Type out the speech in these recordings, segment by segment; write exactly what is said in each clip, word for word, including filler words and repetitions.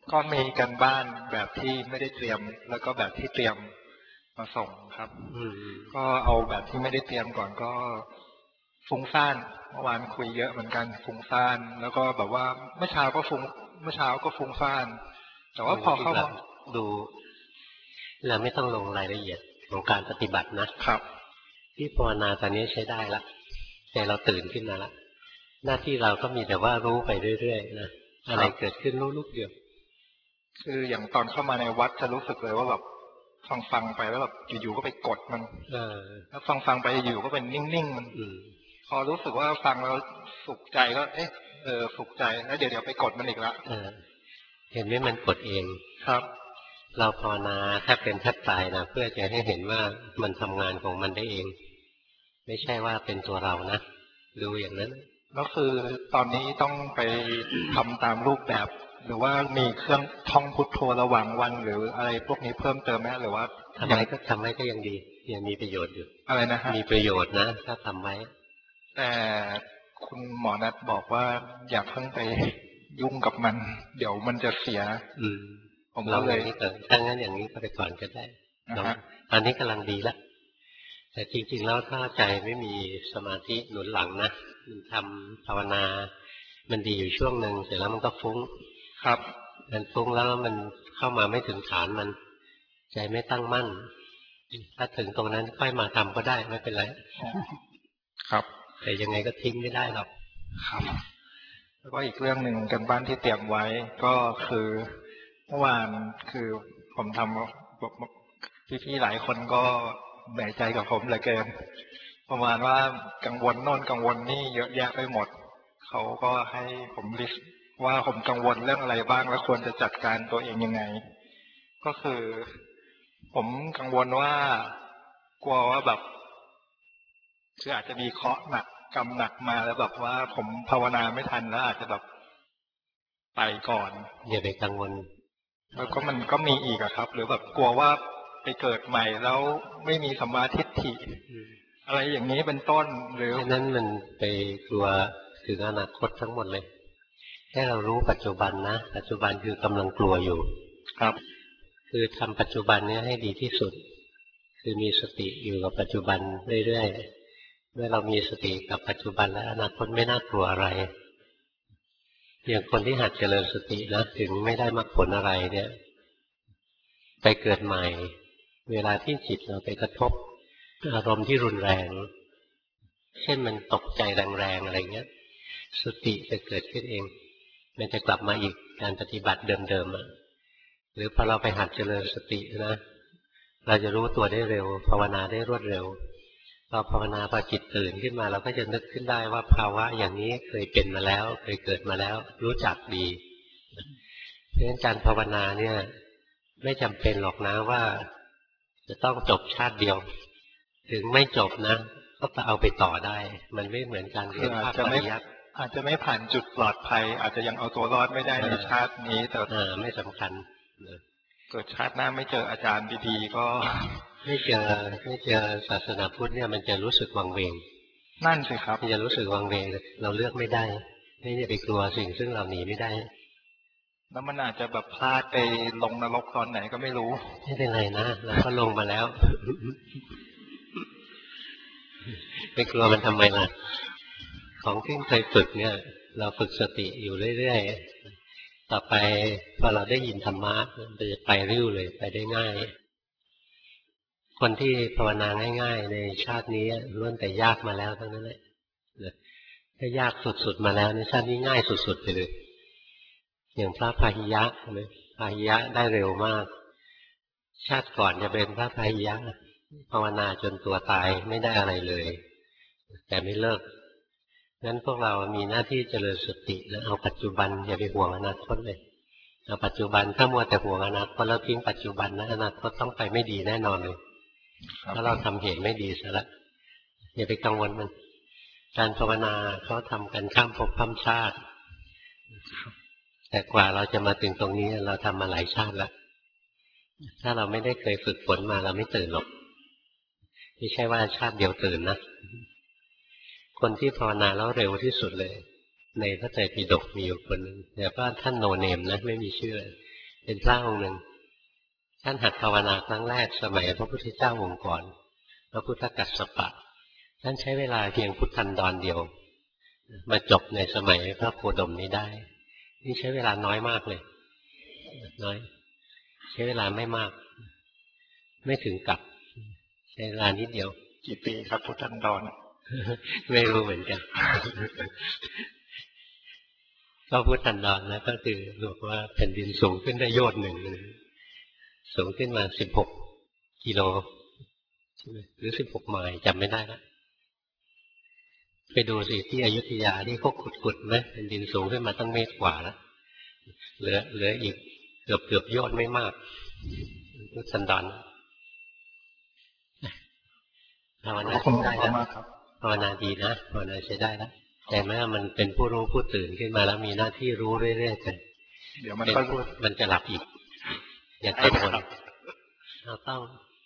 ก็มีกันบ้านแบบที่ไม่ได้เตรียมแล้วก็แบบที่เตรียมมาส่งครับก็เอาแบบที่ไม่ได้เตรียมก่อนก็ฟุ้งซ่านเมื่อวานคุยเยอะเหมือนกันฟุ้งซ่านแล้วก็แบบว่าเมื่อเช้าก็ฟุ้งเมื่อเช้าก็ฟุ้งซ่านแต่ว่าพอเข้ามาดูเราไม่ต้องลงรายละเอียดของการปฏิบัตินะครับที่ภาวนาตอนนี้ใช้ได้ละใจเราตื่นขึ้นมาละหน้าที่เราก็มีแต่ว่ารู้ไปเรื่อยๆนะอะไรเกิดขึ้นรู้ลูกเดียวคืออย่างตอนเข้ามาในวัดจะรู้สึกเลยว่าแบบฟังฟังไปแล้วแบบอยู่ๆก็ไปกดมันแล้วฟังฟังไปอยู่ก็เป็นนิ่งๆมันพอรู้สึกว่าฟังแล้วสุขใจก็เอ๊ะเออสุขใจแล้วเดี๋ยวเดี๋ยวไปกดมันอีกละเห็นไหมมันกดเองครับเราภาวนาแทบเป็นแทบตายนะเพื่อจะให้เห็นว่ามันทำงานของมันได้เองไม่ใช่ว่าเป็นตัวเรานะดูอย่างนั้นแล้วคือตอนนี้ต้องไปทำตามรูปแบบหรือว่ามีเครื่องท่องพุทโธระหว่างวันหรืออะไรพวกนี้เพิ่มเติมไหมหรือว่าทำไว้ก็ทำไว้ก็ยังดียังมีประโยชน์อยู่อะไรนะฮะมีประโยชน์นะถ้าทำไว้แต่คุณหมอนัทบอกว่าอย่าเพิ่งไปยุ่งกับมันเดี๋ยวมันจะเสียอืมผมก็เลยถ้างั้นอย่างนี้ก็ไปก่อนก็ได้ตอนนี้กำลังดีแล้วแต่จริงๆแล้วถ้าใจไม่มีสมาธิหนุนหลังนะมันทำภาวนามันดีอยู่ช่วงหนึ่งเสร็จแล้วมันก็ฟุ้งครับมันฟุ้งแล้วมันเข้ามาไม่ถึงฐานมันใจไม่ตั้งมั่นถ้าถึงตรงนั้นค่อยมาทำก็ได้ไม่เป็นไรครับแต่ยังไงก็ทิ้งไม่ได้หรอกครับแล้วก็อีกเรื่องหนึ่งกันบ้านที่เตรียมไว้ก็คือเมื่อวานคือผมทำพี่ๆหลายคนก็แบ่ใจกับผมเหลือเกินประมาณว่ากังวลโน่นกังวลนี่เยอะแยะไปหมดเขาก็ให้ผมลิสต์ว่าผมกังวลเรื่องอะไรบ้างและควรจะจัดการตัวเองยังไงก็คือผมกังวลว่ากลัวว่าแบบคืออาจจะมีเคราะห์หนักกรรมหนักมาแล้วแบบว่าผมภาวนาไม่ทันแล้วอาจจะแบบไปก่อนอย่าไปกังวลแล้วก็มันก็มีอีกอะครับหรือแบบกลัวว่าไปเกิดใหม่แล้วไม่มีสัมมาทิฏฐิอะไรอย่างนี้เป็นต้นหรือนั้นมันไปกลัวถึงอนาคตทั้งหมดเลยให้เรารู้ปัจจุบันนะปัจจุบันคือกำลังกลัวอยู่ครับคือทำปัจจุบันนี้ให้ดีที่สุดคือมีสติอยู่กับปัจจุบันเรื่อยๆเมื่อเรามีสติกับปัจจุบันและอนาคตไม่น่ากลัวอะไรอย่างคนที่หัดเจริญสตินะถึงไม่ได้มรรคผลอะไรเนี่ยไปเกิดใหม่เวลาที่จิตเราไปกระทบอารมณ์ที่รุนแรงเช่นมันตกใจแรงๆอะไรเงี้ยสติจะเกิดขึ้นเองมันจะกลับมาอีกการปฏิบัติเดิมๆหรือพอเราไปหัดเจริญสตินะเราจะรู้ตัวได้เร็วภาวนาได้รวดเร็วพอภาวนาพอจิตตื่นขึ้นมาเราก็จะนึกขึ้นได้ว่าภาวะอย่างนี้เคยเป็นมาแล้วเคยเกิดมาแล้วรู้จักดีเพราะฉะนั้นการภาวนาเนี่ยไม่จำเป็นหรอกนะว่าจะต้องจบชาติเดียวถึงไม่จบนะก็เอาไปต่อได้มันไม่เหมือนการเรียนภาคปริยัติอาจจะไม่ผ่านจุดปลอดภัยอาจจะยังเอาตัวรอดไม่ได้ในชาตินี้แต่ไม่สำคัญเกิดชาติหน้าไม่เจออาจารย์ดีๆก็ไม่เจอไม่เจอศาสนาพุทธเนี่ยมันจะรู้สึกวังเวงนั่นสิครับมันจะรู้สึกวังเวงเราเลือกไม่ได้ไม่ได้ไปกลัวสิ่งซึ่งเราหนีไม่ได้แล้วมันอาจจะแบบพลาดไปลงนรกตอนไหนก็ไม่รู้ไม่เป็นไรนะเราก็ลงมาแล้วไปกลัวมันทำไมล่ะของที่เคยฝึกเนี่ยเราฝึกสติอยู่เรื่อยๆต่อไปพอเราได้ยินธรรมะมันจะไปริ้วเลยไปได้ง่ายคนที่ภาวนาง่ายๆในชาตินี้ล้วนแต่ยากมาแล้วทั้งนั้นแหละถ้ายากสุดๆมาแล้วในชาตินี้ง่ายสุดๆไปเลยอย่างพระพาหิยะนะพาหิยะได้เร็วมากชาติก่อนจะเป็นพระพาหิยะภาวนาจนตัวตายไม่ได้อะไรเลยแต่ไม่เลิกงั้นพวกเรามีหน้าที่เจริญสติแล้วเอาปัจจุบันอย่าไปห่วงอนาคตเลยเอาปัจจุบันถ้ามัวแต่ห่วงอนาคตแล้วทิ้งปัจจุบันนะอนาคตต้องไปไม่ดีแน่นอนเลยถ้าเราทำเหตุไม่ดีซะละอย่าไปกังวลมันการภาวนาเขาทำกันข้ามภพข้ามชาติแต่กว่าเราจะมาถึงตรงนี้เราทำมาหลายชาติแล้วถ้าเราไม่ได้เคยฝึกฝนมาเราไม่ตื่นหรอกไม่ใช่ว่าชาติเดียวตื่นนะคนที่ภาวนาแล้วเร็วที่สุดเลยในพระไตรปิฎกมีอยู่คนนึงแต่ว่าท่านโนเนมนะไม่มีชื่อเป็นพระองค์หนึ่งท่านหัดภาวนาครั้งแรกสมัยพระพุทธเจ้าองค์ก่อนพระพุทธกัสสปะท่านใช้เวลาเพียงพุทธันดรเดียวมาจบในสมัยพระโคดมนี้ได้นี่ใช้เวลาน้อยมากเลยน้อยใช้เวลาไม่มากไม่ถึงกับใช้เวลานิดเดียวกี่ปีครับพุทธันดรไม่รู้เหมือนกัน ก็พุทธันดรนะก็คือบอกว่าแผ่นดินสูงขึ้นได้โยชน์หนึ่งสูงขึ้นมาสิบหกกิโลใช่ไหมหรือสิบหกไมล์จำไม่ได้แล้วไปดูสิที่อยุธยาที่เขาขุดๆไหมแผ่นดินสูงขึ้นมาตั้งเมตรกว่าแล้วเหลือเหลืออีกเกือบเกือบโยชน์ไม่มากพุทธันดรภาวนาได้แล้วภาวนาดีนะภาวนาใช้ได้แล้วแต่แม้มันเป็นผู้รู้ผู้ตื่นขึ้นมาแล้วมีหน้าที่รู้เรื่อยๆไปเดี๋ยวมันก็รู้มันจะหลับอีกอย่ากังวลเราต้อง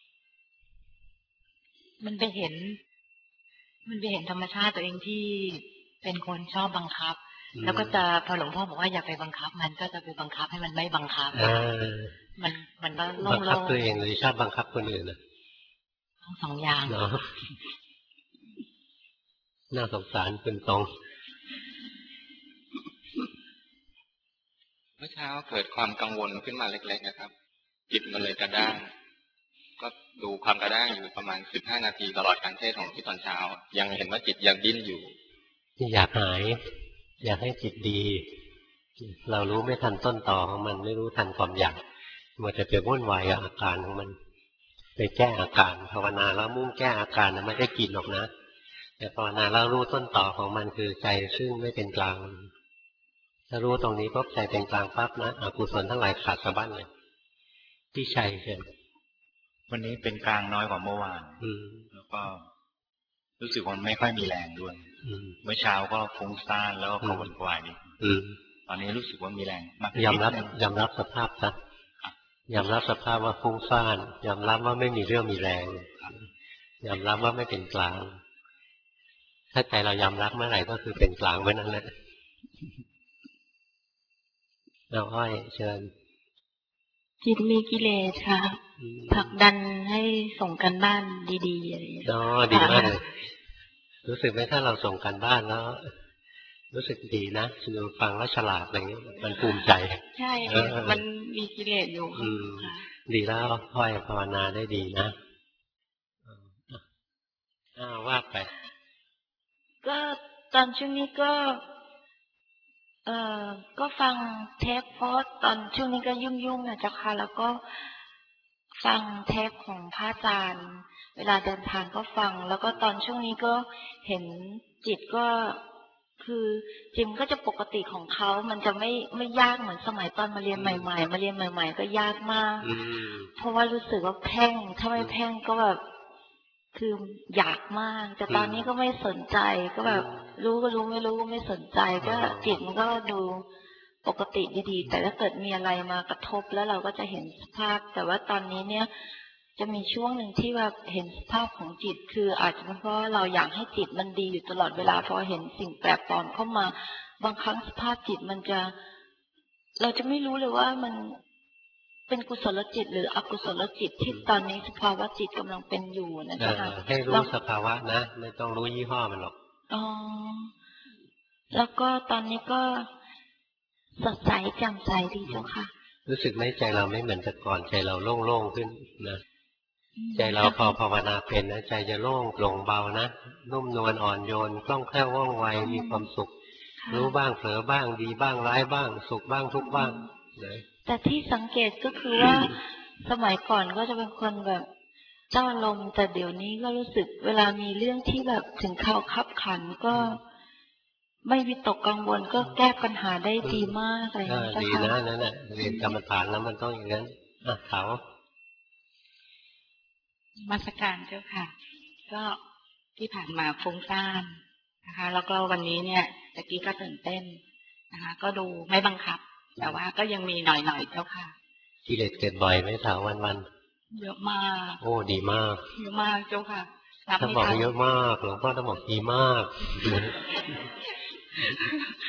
มันไปเห็นมันไปเห็นธรรมชาติตัวเองที่เป็นคนชอบบังคับแล้วก็จะพอหลวงพ่อบอกว่าอย่าไปบังคับมันก็จะไปบังคับให้มันไม่บังคับมันมันก็โล่งๆบังคับตัวเองหรือชอบบังคับคนอื่นนะทั้งสองอย่างเนาะน่าสงสารคุณตรงเมื่อเช้าเกิดความกังวลขึ้นมาเล็กๆนะครับจิตมันเลยกระด้างก็ดูความกระด้างอยู่ประมาณสิบห้านาทีตลอดการเทศของที่ตอนเช้ายังเห็นว่าจิตยังดิ้นอยู่อยากหายอยากให้จิตดีเรารู้ไม่ทันต้นต่อของมันไม่รู้ทันความอยากมันจะไปวุ่นวายกับอาการของมันไปแก้อาการภาวนาแล้วมุ่งแก้อาการนะไม่ได้กินหรอกนะแต่ภาวนาแล้วรู้ต้นต่อของมันคือใจซึ่งไม่เป็นกลางถ้ารู้ตรงนี้ปุ๊บใจเป็นกลางปั๊บนะอกุศลทั้งหลายขาดสะบั้นเลยที่ชัยเกินวันนี้เป็นกลางน้อยกว่าเมื่อวานแล้วก็รู้สึกว่าไม่ค่อยมีแรงด้วยเมื่อเช้าก็ฟุ้งซ่านแล้วก็กระวนกระวายนิดตอนนี้รู้สึกว่ามีแรงมากยอมรับยอมรับสภาพซะยอมรับสภาพว่าฟุ้งซ่านยอมรับว่าไม่มีเรื่องมีแรงยอมรับว่าไม่เป็นกลางถ้าใจเรายอมรับเมื่อไหร่ก็คือเป็นกลางเมื่อนั้นแหละเราอ้อยเชิญจิตมีกิเลสค่ะผลักดันให้ส่งกันบ้านดีๆอะไรอย่างเงี้ยอ๋อดีมากเลยรู้สึกไหมถ้าเราส่งกันบ้านแล้วรู้สึกดีนะดูฟังแล้วฉลาดอะไรเงี้ยมันภูมิใจใช่มันมีกิเลสอยู่ดีแล้วค่อยภาวนาได้ดีนะอ้าวว่าไปก็ตอนช่วงนี้ก็เอ่อก็ฟังเทปเพราะตอนช่วงนี้ก็ยุ่งๆนะเจ้าค่ะแล้วก็ฟังเทปของพระอาจารย์เวลาเดินทางก็ฟังแล้วก็ตอนช่วงนี้ก็เห็นจิตก็คือจิมก็จะปกติของเขามันจะไม่ไม่ยากเหมือนสมัยตอนมาเรียนใหม่ๆมาเรียนใหม่ๆก็ยากมากเพราะว่ารู้สึกว่าแพ่งถ้าไม่แพ่งก็แบบคืออยากมากแต่ตอนนี้ก็ไม่สนใจก็แบบรู้ก็รู้ไม่รู้ก็ไม่สนใจก็จิตมันก็ดูปกติดีๆแต่ถ้าเกิดมีอะไรมากระทบแล้วเราก็จะเห็นสภาพแต่ว่าตอนนี้เนี่ยจะมีช่วงหนึ่งที่แบบเห็นสภาพของจิตคืออาจจะเป็นเพราะเราอยากให้จิตมันดีอยู่ตลอดเวลาพอเห็นสิ่งแปลกปลอมเข้ามาบางครั้งสภาพจิตมันจะเราจะไม่รู้เลยว่ามันเป็นกุศลจิตหรืออกุศลจิตที่ตอนนี้สภาวะจิตกำลังเป็นอยู่นะจ๊ะให้รู้สภาวะนะไม่ต้องรู้ยี่ห้อมันหรอกอ๋อแล้วก็ตอนนี้ก็สดใสแจ่มใสดีเจ้าค่ะรู้สึกไหมใจเราไม่เหมือนแต่ก่อนใจเราโล่งๆขึ้นนะใจเราพอภาวนาเป็นนะใจจะโล่งโปร่งเบานะนุ่มนวลอ่อนโยนคล่องแคล่วว่องไวมีความสุขรู้บ้างเผลอบ้างดีบ้างร้ายบ้างสุขบ้างทุกบ้างนะแต่ที่สังเกตก็คือว่าสมัยก่อนก็จะเป็นคนแบบเจ้าลมแต่เดี๋ยวนี้ก็รู้สึกเวลามีเรื่องที่แบบถึงข่าวคับขันก็ไม่วิตกกังวลก็แก้ปัญหาได้ดีมากอะไรอย่างนี้ดีนะนั่นแหละเรียนกรรมฐานแล้วมันต้องอย่างนั้นอ่ะเขามาสการเจ้าค่ะก็ที่ผ่านมาฟุ้งซ่านนะคะแล้วก็วันนี้เนี่ยตะกี้ก็ตื่นเต้นนะคะก็ดูไม่บังคับแต่ว่าก็ยังมีหน่อยๆเจ้าค่ะกิเลสเกิดบ่อยไหมสาววันๆเยอะมากโอ้ดีมากเยอะมากเจ้าค่ะถ้าบอกเยอะมากหลวงพ่อต้องบอกดีมาก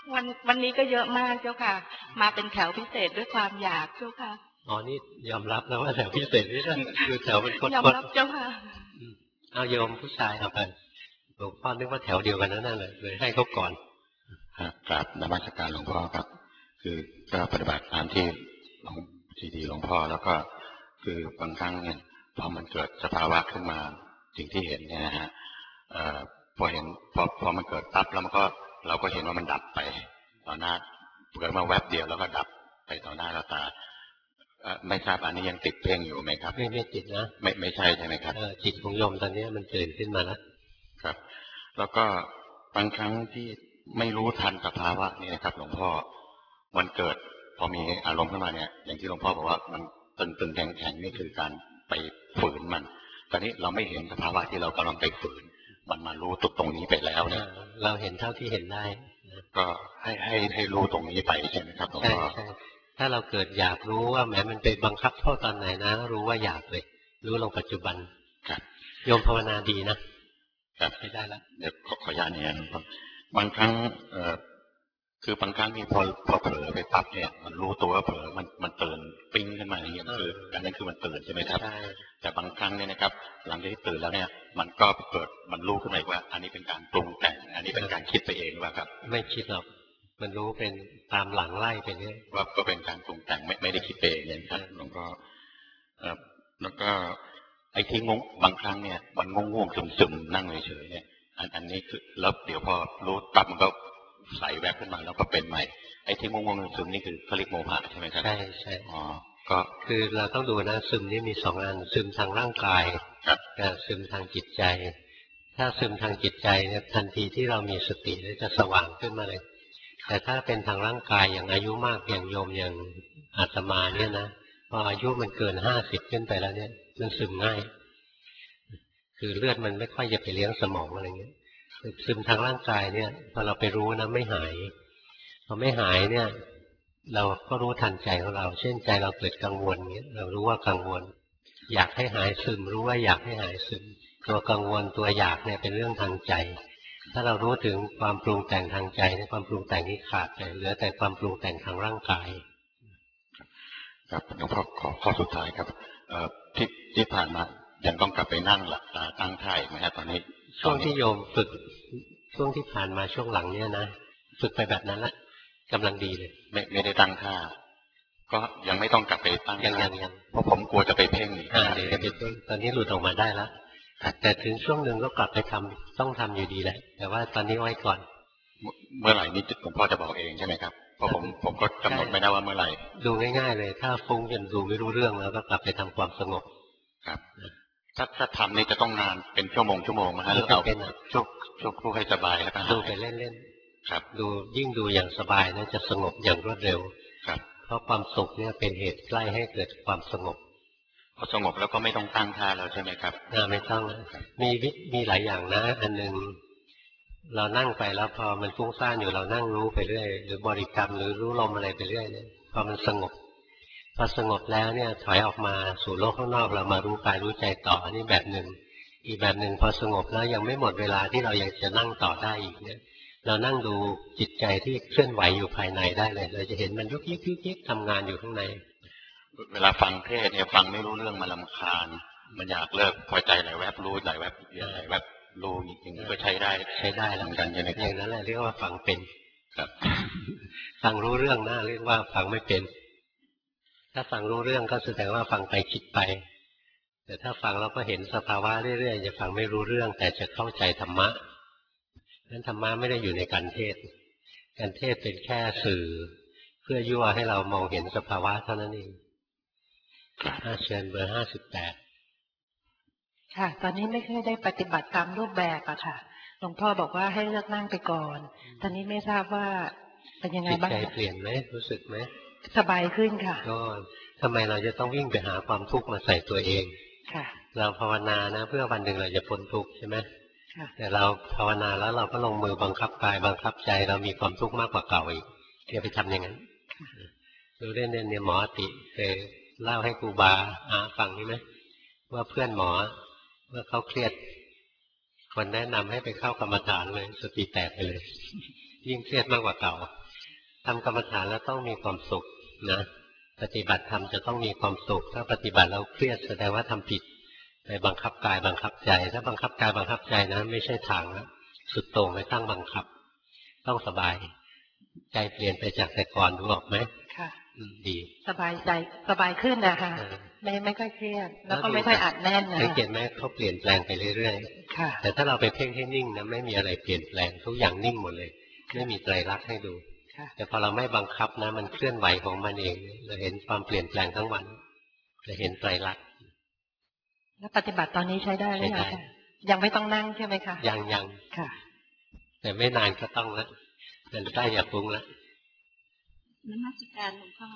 วันวันนี้ก็เยอะมากเจ้าค่ะมาเป็นแถวพิเศษด้วยความอยากเจ้าค่ะอ๋อนี่ยอมรับแล้วว่าแถวพิเศษนี่นะคือแถวเป็นคดยอมรับเจ้าค่ะเอาโยมผู้ชายเอาไปหลวงพ่อนึกว่าแถวเดียวกันนั่นเลยเลยให้เขาก่อนครับกราบนมัสการหลวงพ่อครับคือก็ปฏิบัติตามที่หลวงซีดีหลวงพ่อแล้วก็คือบางครั้งเนี่ยพอมันเกิดสภาวะขึ้นมาสิ่งที่เห็นเนี่ยนะฮะพอเห็นพอพอมันเกิดปั๊บแล้วมันก็เราก็เห็นว่ามันดับไปต่อหน้าเกิดมาแวบเดียวแล้วก็ดับไปต่อหน้าเราตาไม่ทราบอันนี้ยังติดเพ่งอยู่ไหมครับไม่ไม่ติดนะไม่ไม่ใช่ใช่ไหมครับจิตของโยมตอนนี้มันตื่นขึ้นมาแล้วครับแล้วก็บางครั้งที่ไม่รู้ทันสภาวะนี่นะครับหลวงพ่อมันเกิดพอมีอารมณ์ขึ้นมาเนี่ยอย่างที่หลวงพ่อบอกว่ามันตึงตึงแข็งแข็งนี่คือการไปฝืนมันตอนนี้เราไม่เห็นสภาวะที่เรากำลังไปฝืนมันมารู้ตุกตรงนี้ไปแล้วเนี่ยเราเห็นเท่าที่เห็นได้ก็ให้ให้ให้รู้ตรงนี้ไปใช่ไหมครับหลวงพ่อใช่ถ้าเราเกิดอยากรู้ว่าแหมมันไปบังคับโทษตอนไหนนะรู้ว่าอยากเลยรู้ลงปัจจุบันครับโยมภาวนาดีนะครับไม่ได้แล้วเดี๋ยวขอขออนุญาตเนี่ยครับบางครั้งเอ่อคือบางครั้งที่พอพอเผลอไปปั๊บเนี่ยมันรู้ตัวว่าเผลอมันมันตื่นปิ้งขึ้นมาอย่างเงี้ยคืออันนั้นคือมันตื่นใช่ไหมครับแต่บางครั้งเนี่ยนะครับหลังจากที่ตื่นแล้วเนี่ยมันก็เกิดมันรู้ขึ้นมาว่าอันนี้เป็นการปรุงแต่งอันนี้เป็นการคิดไปเองว่าครับไม่คิดหรอกมันรู้เป็นตามหลังไล่ไปเนี่ยว่าก็เป็นการปรุงแต่งไม่ไม่ได้คิดไปเองเนี่ยครับหลวงพ่อเอ่อแล้วก็ไอ้ที่งงบางครั้งเนี่ยมันงงๆซึมๆนั่งเฉยๆเนี่ยอันอันนี้คือแล้วเดี๋ยวพอรู้ปั๊บมันก็ใส่แวบขึ้นมาแล้วก็เป็นใหม่ไอ้ที่งงๆซึมๆนี่คือเขาเรียกโมหะใช่ไหมครับใช่ใช่อ๋อก็คือเราต้องดูนะซึมนี่มีสองอันซึมทางร่างกายกับซึมทางจิตใจถ้าซึมทางจิตใจเนี่ยทันทีที่เรามีสติจะสว่างขึ้นมาเลยแต่ถ้าเป็นทางร่างกายอย่างอายุมากอย่างโยมอย่างอาตมาเนี่ยนะพออายุมันเกินห้าสิบขึ้นไปแล้วเนี่ยมันซึมง่ายคือเลือดมันไม่ค่อยจะไปเลี้ยงสมองอะไรเงี้ยซึมทางร่างกายเนี่ยพอเราไปรู้นะไม่หายพอไม่หายเนี่ยเราก็รู้ทันใจของเราเช่นใจเราเกิดกังวลเงี้ยเรารู้ว่ากังวลอยากให้หายซึมรู้ว่าอยากให้หายซึมตัวกังวลตัวอยากเนี่ยเป็นเรื่องทางใจถ้าเรารู้ถึงความปรุงแต่งทางใจในความปรุงแต่งนี้ขาดไปเหลือแต่ความปรุงแต่งทางร่างกายครับหลวงพ่อขอข้อสุดท้ายครับที่ที่ผ่านมายังต้องกลับไปนั่งหลับตาตั้งท่าอีกไหมครับตอนนี้ช่วงที่โยมฝึกช่วงที่ผ่านมาช่วงหลังเนี่ยนะฝึกไปแบบนั้นละกำลังดีเลยไม่ไม่ได้ตั้งท่าก็ยังไม่ต้องกลับไปตั้งยังยังยังเพราะผมกลัวจะไปเพ่งอีกอ่าเดี๋ยวจะไปเพ่งตอนนี้หลุดออกมาได้แล้วแต่ถึงช่วงหนึ่งก็กลับไปทำต้องทำอยู่ดีแหละแต่ว่าตอนนี้ไว้ก่อนเมื่อไหร่นี้หลวงพ่อจะบอกเองใช่ไหมครับเพราะผมผมก็กำหนดไม่ได้ว่าเมื่อไหร่ดูง่ายๆเลยถ้าฟุ้งจนดูไม่รู้เรื่องแล้วก็กลับไปทำความสงบครับถ้าถ้าทำนี่จะต้องนานเป็นชั่วโมงชั่วโมงนะฮะหรือเอาช่วงช่วงผู้ให้สบายแล้วก็ดูไปเล่นๆครับดูยิ่งดูอย่างสบายนะจะสงบอย่างรวดเร็วครับเพราะความสุขเนี่ยเป็นเหตุใกล้ให้เกิดความสงบพอสงบแล้วก็ไม่ต้องตั้งท่าแล้วใช่ไหมครับอ่าไม่ต้องมีวิมีหลายอย่างนะอันหนึ่งเรานั่งไปแล้วพอมันฟุ้งซ่านอยู่เรานั่งรู้ไปเรื่อยหรือบริกรรมหรือรู้ลมอะไรไปเรื่อยเนี่ยพอมันสงบพอสงบแล้วเนี่ยถอยออกมาสู่โลกข้างนอกเรามารู้กายรู้ใจต่อนี่แบบหนึ่งอีกแบบหนึ่งพอสงบแล้วยังไม่หมดเวลาที่เรายังจะนั่งต่อได้อีกเนี่ยเรานั่งดูจิตใจที่เคลื่อนไหวอยู่ภายในได้เลยเราจะเห็นมันยุกยิกยุกยิกทำงานอยู่ข้างในเวลาฟังเทศเนี่ยฟังไม่รู้เรื่องมันรำคาญมันอยากเลิกพอใจหลายแวบรู้หลายแวบหลายแวบรู้อย่างนี้ก็ใช้ได้ใช้ได้เหมือนกันใช่ไหมอย่างนั้นแหละเรียกว่าฟังเป็นครับฟังรู้เรื่องนะเรียกว่าฟังไม่เป็นถ้าฟังรู้เรื่องก็แสดงว่าฟังไปคิดไปแต่ถ้าฟังแล้วก็เห็นสภาวะเรื่อยๆจะฟังไม่รู้เรื่องแต่จะเข้าใจธรรมะนั้นธรรมะไม่ได้อยู่ในการเทศการเทศเป็นแค่สื่อเพื่อยั่วให้เรามองเห็นสภาวะเท่านั้นเองเชิญเบอร์ห้าสิบแปดค่ะตอนนี้ไม่เคยได้ปฏิบัติตามรูปแบบอะค่ะหลวงพ่อบอกว่าให้เลือกนั่งไปก่อนตอนนี้ไม่ทราบว่าเป็นยังไงบ้างใจเปลี่ยนไหมรู้สึกไหมสบายขึ้นค่ะก็ทำไมเราจะต้องวิ่งไปหาความทุกข์มาใส่ตัวเองค่ะเราภาวนานะเพื่อวันหนึ่งเราจะพ้นทุกข์ใช่ไหมแต่เราภาวนาแล้วเราก็ลงมือบังคับกายบังคับใจเรามีความทุกข์มากกว่าเก่าอีกอย่าไปทำอย่างนั้นดูเล่นๆเนี่ยหมอติเคยเล่าให้ครูบาอาฟังใช่ไหมว่าเพื่อนหมอเมื่อเขาเครียดคนแนะนำให้ไปเข้ากรรมฐานเลยสติแตกไปเลยยิ่งเครียดมากกว่าเก่าำกรรมฐานแล้วต้องมีความสุขนะปฏิบัติธรรมจะต้องมีความสุขถ้าปฏิบัติแล้วเครียดแสดงว่าทำผิดไปบังคับกายบังคับใจถ้าบังคับกายบังคับใจนะไม่ใช่ทางแล้วสุดโต่งไปตั้งบังคับต้องสบายใจเปลี่ยนไปจากแต่ก่อนรู้ออกไหมค่ะดีสบายใจสบายขึ้นนะคะไม่ไม่ค่อยเครียดแล้วก็ไม่ค่อยอัดแน่นนะสังเกตไหมเขาเปลี่ยนแปลงไปเรื่อยๆค่ะแต่ถ้าเราไปเพ่งให้นิ่งนะไม่มีอะไรเปลี่ยนแปลงทุกอย่างนิ่งหมดเลยไม่มีไตรลักษณ์ให้ดูแต่พอเราไม่บังคับนะมันเคลื่อนไหวของมันเองเราเห็นความเปลี่ยนแปลงทั้งวันจะเห็นไตรลักษณ์แล้วปฏิบัติตอนนี้ใช้ได้หรือยังยังไม่ต้องนั่งใช่ไหมคะยังยังค่ะแต่ไม่นานก็ต้องละแต่ได้อย่าปรุงละนมัสการหลวงพ่อ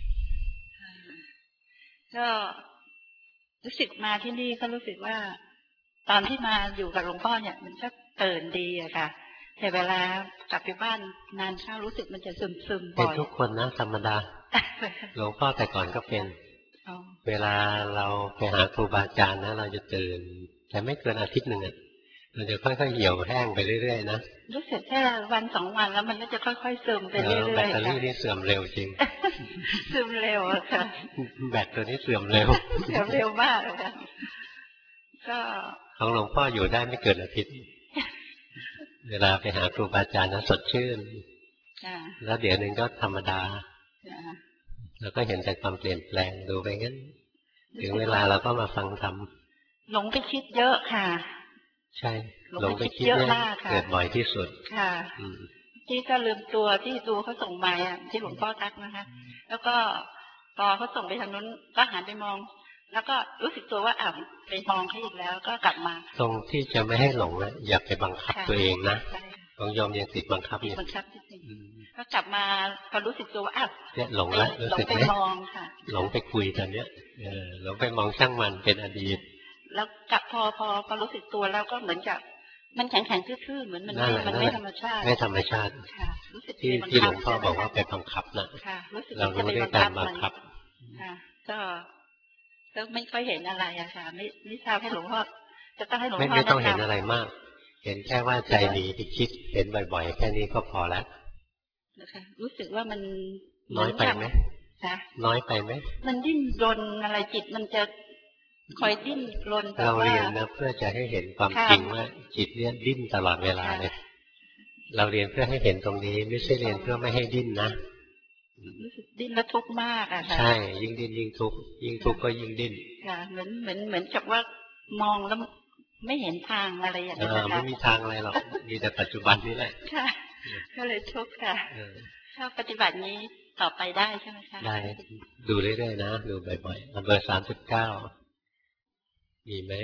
ก็รู้สึกมาที่นี่ก็รู้สึกว่าตอนที่มาอยู่กับหลวงพ่อเนี่ยมันก็ตื่นดีอะค่ะแต่เวลากลับไปบ้านนานเข้ารู้สึกมันจะซึมซึมบ่อยเป็นทุกคนนะธรรมดาหลวงพ่อแต่ก่อนก็เป็นเวลาเราไปหาครูบาอาจารย์นะเราจะตื่นแต่ไม่เกินอาทิตย์หนึ่งอะเราจะค่อยๆเหี่ยวแห้งไปเรื่อยๆนะรู้สึกแค่วันสองวันแล้วมันก็จะค่อยๆซึมไปเรื่อยๆแบตเตอรี่นี่เสื่อมเร็วจริงซึมเร็วอะค่ะแบตตัวนี้เสื่อมเร็วเสื่อมเร็วมากเลยค่ะก็ของหลวงพ่ออยู่ได้ไม่เกินอาทิตย์เวลาไปหาครูบาอาจารย์นะสดชื่นแล้วเดี๋ยวนึงก็ธรรมดาแล้วก็เห็นแต่ความเปลี่ยนแปลงดูไปงั้นถึงเวลาเราก็มาฟังธรรมหลงไปคิดเยอะค่ะใช่หลงไปคิดเยอะมากค่ะเกิดบ่อยที่สุดค่ะที่ก็ลืมตัวที่ดูเขาส่งมาที่หลวงพ่อทักนะคะแล้วก็พอเขาส่งไปทางนู้นก็หันไปมองแล้วก็รู้สึกตัวว่าอ้าวไปมองเขาอีกแล้วก็กลับมาตรงที่จะไม่ให้หลงนะอย่าไปบังคับตัวเองนะต้องยอมยังติดบังคับอยู่บังคับจริงๆก็กลับมาพอรู้สึกตัวว่าอ้าวเนี่ยหลงแล้วรู้สึกไหมหลงไปคุยตอนเนี้ยเออหลงไปมองช่างมันเป็นอดีตแล้วกลับพอพอพอรู้สึกตัวแล้วก็เหมือนกับมันแข็งแข็งทื่อๆเหมือนมันมันไม่ธรรมชาติไม่ธรรมชาติที่ที่หลวงพ่อบอกว่าไปบังคับนะเรารู้ด้วยการบังคับก็ก็ไม่ค่อยเห็นอะไรอะค่ะไม่ไม่ทราบให้หลวงพ่อจะต้องให้หลวงพ่อไม่ต้องเห็นอะไรมากเห็นแค่ว่าใจหนีไปคิดเห็นบ่อยๆแค่นี้ก็พอแล้วนะคะรู้สึกว่ามันน้อยไปไหมน้อยไปไหมมันดิ้นรนอะไรจิตมันจะคอยดิ้นรนเราเรียนนะเพื่อจะให้เห็นความจริงว่าจิตเนี่ยดิ้นตลอดเวลาเลยเราเรียนเพื่อให้เห็นตรงนี้ไม่ใช่เรียนเพื่อไม่ให้ดิ้นนะรู้สึกดิ้นแล้วทุกข์มากอะค่ะใช่ยิ่งดิ้นยิ่งทุกข์ยิ่งทุกข์ก็ยิ่งดิ้นค่ะเหมือนเหมือนเหมือนกับว่ามองแล้วไม่เห็นทางอะไรอย่างนี้นะคะไม่มีทางอะไรหรอกมีแต่ปัจจุบันนี่แหละค่ะก็เลยทุกข์ค่ะถ้าปฏิบัตินี้ต่อไปได้ใช่ไหมคะได้ดูเรื่อยๆนะดูบ่อยๆเบอร์สามสิบเก้ามีไหม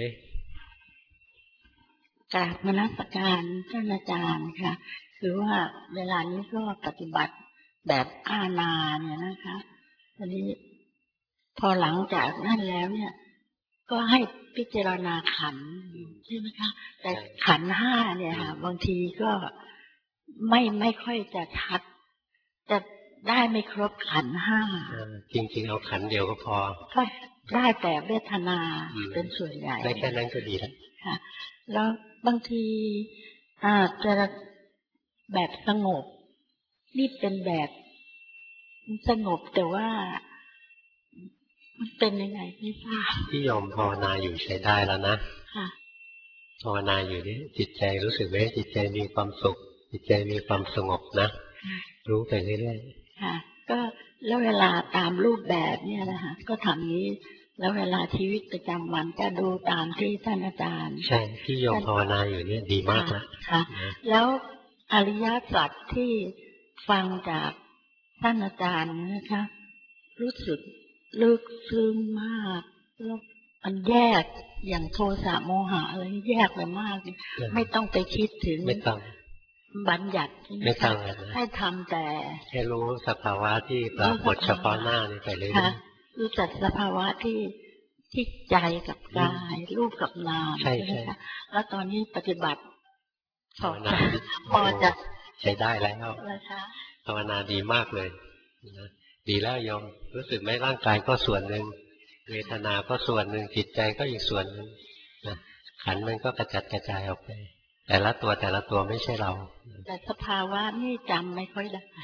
กราบนมัสการท่านอาจารย์ค่ะคือว่าเวลานี้ก็ปฏิบัติแบบอานาเนี่ยนะคะตอนนี้พอหลังจากนั้นแล้วเนี่ยก็ให้พิจารณาขันธ์ใช่ไหมคะแต่ขันธ์ห้าเนี่ยค่ะบางทีก็ไม่ไม่ค่อยจะชัดแต่ได้ไม่ครบขันธ์ห้าจริงๆเอาขันธ์เดียวก็พอได้แต่เวทนาเป็นส่วนใหญ่ได้แค่นั้นก็ดีแล้วค่ะแล้วบางทีอาจจะแบบสงบนี่เป็นแบบสงบแต่ว่ามันเป็นยังไงไม่ทราบที่ยอมภาวนาอยู่ใช้ได้แล้วนะค่ะภาวนาอยู่นี่จิตใจรู้สึกไหมจิตใจมีความสุขจิตใจมีความสงบนะรู้ไปเรื่อยๆค่ะก็แล้วเวลาตามรูปแบบเนี่ยนะคะก็ทำนี้แล้วเวลาชีวิตประจำวันก็ดูตามที่ท่านอาจารย์ใช่ที่โยมภาวนาอยู่เนี่ยดีมากแล้วค่ะแล้วอริยสัจที่ฟังจากท่านอาจารย์นะคะรู้สึกลึกซึ้งมากแล้วมันแยกอย่างโทสะโมหะอะไรแยกไปมากไม่ต้องไปคิดถึงไม่ต้องบัญญัติไม่ต้องให้ทำแต่แค่รู้สภาวะที่ปรากฏเฉพาะหน้านี่ไปเลยรู้จักสภาวะที่ที่ใจกับกายรูปกับนามใช่ไหมคะแล้วตอนนี้ปฏิบัติภาวนาพอจะใช้ได้แล้วภาวนาดีมากเลยดีแล้วโยมรู้สึกไหมร่างกายก็ส่วนหนึ่งเวทนาก็ส่วนหนึ่งจิตใจก็อีกส่วนหนึ่งขันธ์มันก็กระจัดกระจายออกไปแต่ละตัวแต่ละตัวไม่ใช่เราแต่สภาวะนี่จำไม่ค่อยได้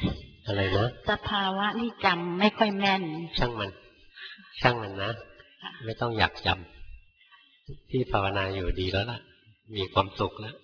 อะไรนะสภาวะนี่จำไม่ค่อยแม่นช่างมันช่างมันนะไม่ต้องอยากจำที่ภาวนาอยู่ดีแล้วล่ะมีความสุขแล้ว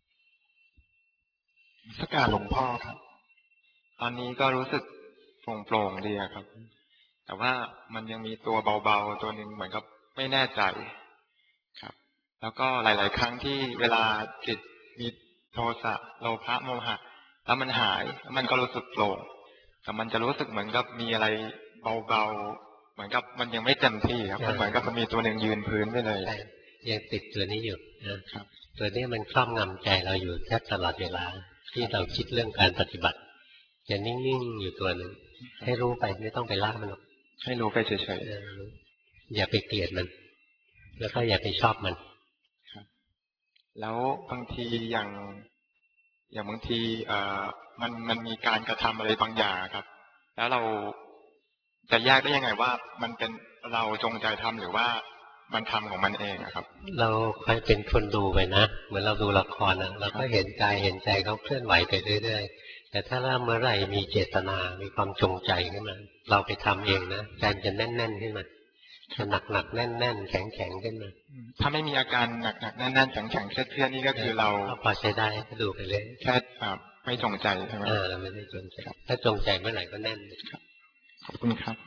สักการหลวงพ่อครับตอนนี้ก็รู้สึกโปร่งๆดีครับแต่ว่ามันยังมีตัวเบาๆตัวหนึ่งเหมือนกับไม่แน่ใจครับแล้วก็หลายๆครั้งที่เวลาจิตมีโทสะโลภะโมหะแล้วมันหายแล้วมันก็รู้สึกโปร่งแต่มันจะรู้สึกเหมือนกับมีอะไรเบาๆเหมือนกับมันยังไม่เต็มที่ครับมันเหมือนกับมันมีตัวหนึ่งยืนพื้นไปเลยยังติดตัวนี้อยู่นะครับตัวนี้มันครอบงำใจเราอยู่แทบตลอดเวลาที่เราคิดเรื่องการปฏิบัติจะนิ่งๆอยู่ตัวหนึ่งให้รู้ไปไม่ต้องไปล่ามันหรอกให้รู้ไปเฉยๆอย่าไปเกลียดมันแล้วก็อย่าไปชอบมันครับแล้วบางทีอย่างอย่างบางทีเอ่อมันมันมีการกระทำอะไรบางอย่างครับแล้วเราจะแยกได้ยังไงว่ามันเป็นเราจงใจทำหรือว่ามันทำของมันเองครับเราคอยเป็นคนดูไปนะเหมือนเราดูละครนะเราก็เห็นกายเห็นใจเขาเคลื่อนไหวไปเรื่อยๆแต่ถ้าเมื่อไหร่มีเจตนามีความจงใจขึ้นมาเราไปทำเองนะใจจะแน่นๆขึ้นมาจะหนักๆแน่นๆแข็งๆขึ้นมาถ้าไม่มีอาการหนักๆแน่นๆแข็งๆเครียดๆนี่ก็คือเราพอใช้ได้ก็ดูไปเลยแค่ไม่จงใจใช่ไหมอ่าไม่ได้จงใจถ้าจงใจเมื่อไหร่ก็แน่นขอบคุณครับ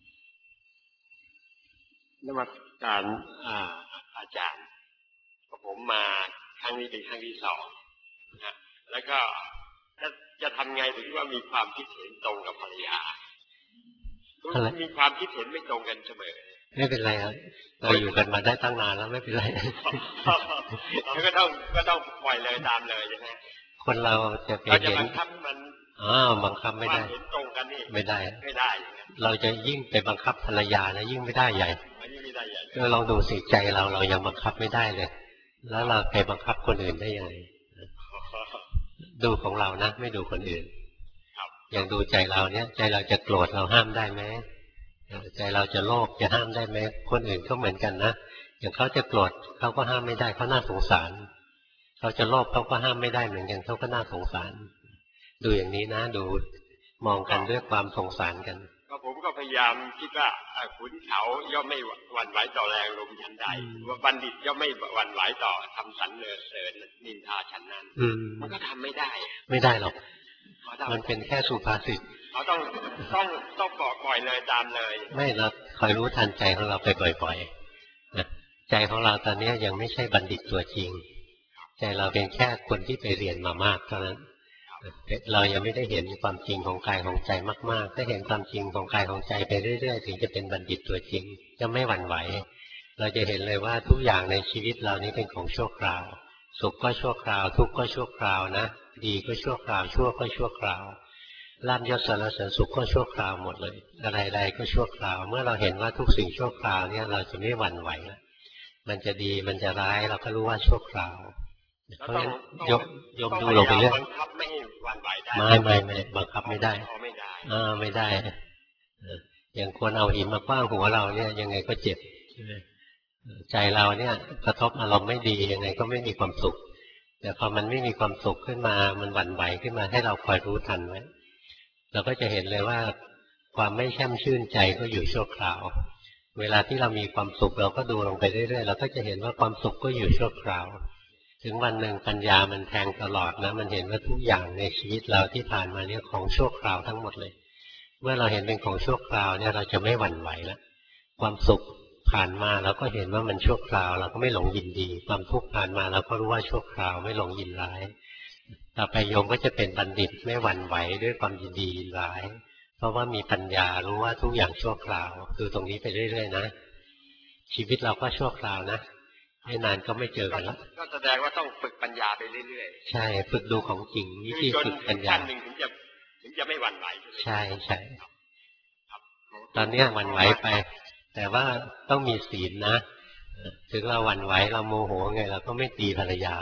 นมัสการอาจารย์ผมมาครั้งนี้เป็นครั้งที่สองนะแล้วก็จะจะทำไงถึงว่ามีความคิดเห็นตรงกับภรรยามีความคิดเห็นไม่ตรงกันเสมอไม่เป็นไรครับเราอยู่กันมาได้ตั้งนานแล้วไม่เป็นไรก็ต้องก็ต้องปล่อยเลยตามเลยใช่ไหมคนเราจะเป็นเห็นบังคับมันอ๋อบังคับไม่ได้เห็นตรงกันนี่ไม่ได้ไม่ได้เราจะยิ่งไปบังคับภรรยานะยิ่งไม่ได้ใหญ่เราลองดูสิใจเราเรายังบังคับไม่ได้เลยแล้วเราไปบังคับคนอื่นได้ยังไงดูของเรานะไม่ดูคนอื่นอย่างดูใจเราเนี่ยใจเราจะโกรธเราห้ามได้ไหมใจเราจะโลภจะห้ามได้ไหมคนอื่นก็เหมือนกันนะอย่างเขาจะโกรธเขาก็ห้ามไม่ได้เขาน่าสงสารเขาจะโลภเขาก็ห้ามไม่ได้เหมือนกันเขาก็น่าสงสารดูอย่างนี้นะดูมองกันด้วยความสงสารกันก็ผมก็พยายามคิดว่าขุนเขาย่อมไม่หวั่นไหวต่อแรงลมฉันใดว่าบัณฑิตย่อมไม่หวั่นไหวต่อทำสรรเสริญนินทาฉันนั้นมันก็ทำไม่ได้ไม่ได้หรอกมันเป็นแค่สุภาษิตเราต้องต้องต้องปล่อยเลยตามเลยไม่เราคอยรู้ทันใจของเราไปบ่อยๆนะใจของเราตอนนี้ยังไม่ใช่บัณฑิตตัวจริงใจเราเป็นแค่คนที่ไปเรียนมามากเท่านั้นเรายังไม่ได้เห็นความจริงของกายของใจมากๆถ้าเห็นความจริงของกายของใจไปเรื่อยๆถึงจะเป็นบัณฑิตตัวจริงจะไม่หวั่นไหวเราจะเห็นเลยว่าทุกอย่างในชีวิตเรานี้เป็นของชั่วคราวสุขก็ชั่วคราวทุกข์ก็ชั่วคราวนะดีก็ชั่วคราวชั่วก็ชั่วคราวลาภยศสรรเสริญสุขก็ชั่วคราวหมดเลยอะไรๆก็ชั่วคราวเมื่อเราเห็นว่าทุกสิ่งชั่วคราวเนี่ยเราจะไม่หวั่นไหวแล้วมันจะดีมันจะร้ายเราก็รู้ว่าชั่วคราวเพราะฉะนั้นยกยกดูลงไปเรื่อยไม่ไม่ไม่บังคับไม่ได้อ่าไม่ได้อย่างคนเอาหินมาคว้างหัวเราเนี่ยยังไงก็เจ็บใจเราเนี่ยกระทบอารมณ์ไม่ดียังไงก็ไม่มีความสุขแต่พอมันไม่มีความสุขขึ้นมามันหวั่นไหวขึ้นมาให้เราคอยรู้ทันไว้เราก็จะเห็นเลยว่าความไม่แช่มชื่นใจก็อยู่ชั่วคราวเวลาที่เรามีความสุขเราก็ดูลงไปเรื่อยๆเราก็จะเห็นว่าความสุขก็อยู่ชั่วคราวถึงวันหนึ่งปัญญามันแทงตลอดนะมันเห็นว่าทุกอย่างในชีวิตเราที่ผ่านมาเนี่ยของชั่วคราวทั้งหมดเลยเมื่อเราเห็นเป็นของชั่วคราวเนี่ยเราจะไม่หวั่นไหวแล้วความสุขผ่านมาเราก็เห็นว่ามันชั่วคราวเราก็ไม่หลงยินดีความทุกข์ผ่านมาเราก็รู้ว่าชั่วคราวไม่หลงยินร้ายต่อไปโยมก็จะเป็นบัณฑิตไม่หวั่นไหวด้วยความยินดียินร้ายเพราะว่ามีปัญญารู้ว่าทุกอย่างชั่วคราวดูตรงนี้ไปเรื่อยๆนะชีวิตเราก็ชั่วคราวนะไม่นานก็ไม่เจอกันแล้วก็แสดงว่าต้องฝึกปัญญาไปเรื่อยๆใช่ฝึกดูของจริงวิธีฝึกปัญญาหนึ่งถึงจะถึงจะไม่หวั่นไหวใช่ใช่ตอนนี้หวั่นไหวไปแต่ว่าต้องมีศีลนะถึงเราหวั่นไหวเราโมโหไงเราก็ไม่ตีภรรยา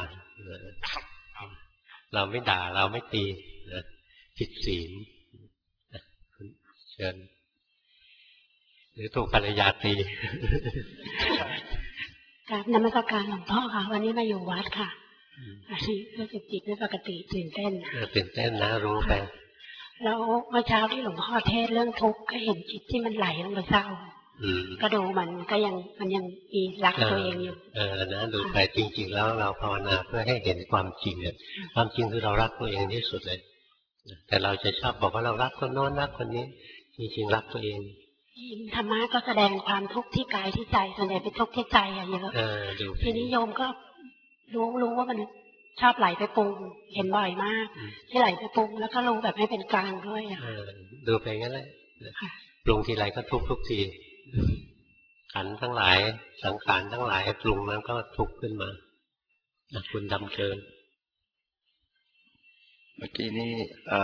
เราไม่ด่าเราไม่ตีผิดศีลเชิญหรือถูกภรรยาตีครับนมัสการหลวงพ่อค่ะวันนี้มาอยู่วัดค่ะอันนี้รู้สึกจิตไม่ปกติตื่นเต้นตื่นเต้นนะรู้ไปแล้วเมื่อเช้าที่หลวงพ่อเทศเรื่องทุกข์ก็เห็นจิตที่มันไหลลงไปเศร้าก็ดูมันก็ยังมันยังมีรักตัวเองอยู่เออนะดูไปจริงๆแล้วเราภาวนาเพื่อให้เห็นความจริงเนี่ยความจริงคือเรารักตัวเองที่สุดเลยแต่เราจะชอบบอกว่าเรารักคนโน้นรักคนนี้จริงๆรักตัวเองธรรมะก็แสดงความทุกข์ที่กายที่ใจส่วนใหญ่เป็นทุกข์ที่ใจอะเยอะทีนี้โยมก็รู้รู้ว่ามันชอบไหลไปปรุงเห็นบ่อยมากที่ไหลไปปรุงแล้วก็รู้แบบให้เป็นกลางด้วยอะดูไปงั้นแหละปรุงทีไรก็ทุกทุกทีขันทั้งหลายสังขารทั้งหลายปรุงนั้นก็ทุกข์ขึ้นมาคุณดำเกินเมื่อกี้นี้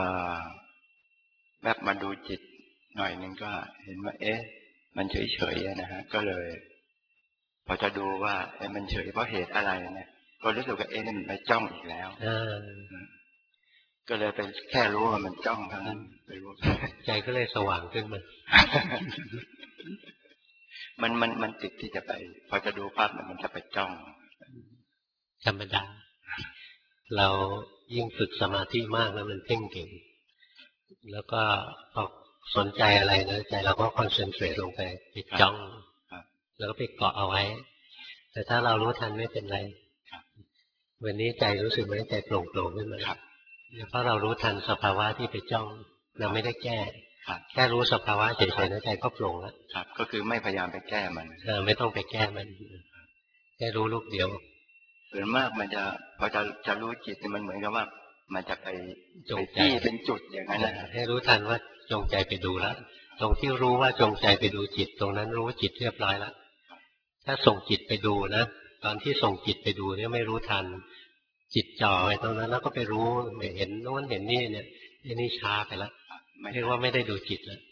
แบบมาดูจิตหน่อยนึงก็เห็นว่าเอ๊ะมันเฉยๆนะฮะก็เลยพอจะดูว่าเอ๊ะมันเฉยเพราะเหตุอะไรเนี่ยก็รู้สึกว่าเอ๊ะนี่มันไปจ้องอีกแล้วก็เลยไปแค่รู้ว่ามันจ้องเท่านั้นไปรู้ใจก็เลยสว่างขึ้นมามันมันมันติดที่จะไปพอจะดูภาพมันจะไปจ้องธรรมดาเรายิ่งฝึกสมาธิมากแล้วมันเพ่งเก่งแล้วก็พอสนใจอะไรนะใจเราก็คอนเซนเทรตลงไปไปจ้องแล้วก็ไปเกาะเอาไว้แต่ถ้าเรารู้ทันไม่เป็นไรวันนี้ใจรู้สึกไหมใจโปร่งโปร่งขึ้นมาเพราะเรารู้ทันสภาวะที่ไปจ้องเราไม่ได้แก้แค่รู้สภาวะเฉยๆนะใจก็โปร่งแล้วก็คือไม่พยายามไปแก้มันเออไม่ต้องไปแก้มันแค่รู้ลูกเดียวส่วนมากมันจะพอจะจะรู้จิตมันเหมือนกับว่ามันจะไปจงใจเป็นจุดอย่างนั้นนะให้รู้ทันว่าจงใจไปดูแล้วตรงที่รู้ว่าจงใจไปดูจิตตรงนั้นรู้ว่าจิตเรียบร้อยแล้วถ้าส่งจิตไปดูนะตอนที่ส่งจิตไปดูเนี่ยไม่รู้ทันจิตจ่อไปตรงนั้นแล้วก็ไปรู้เห็นโน้นเห็นนี่เนี่ยนี่ช้าไปแล้วเรียกว่าไม่ได้ดูจิตแล้ว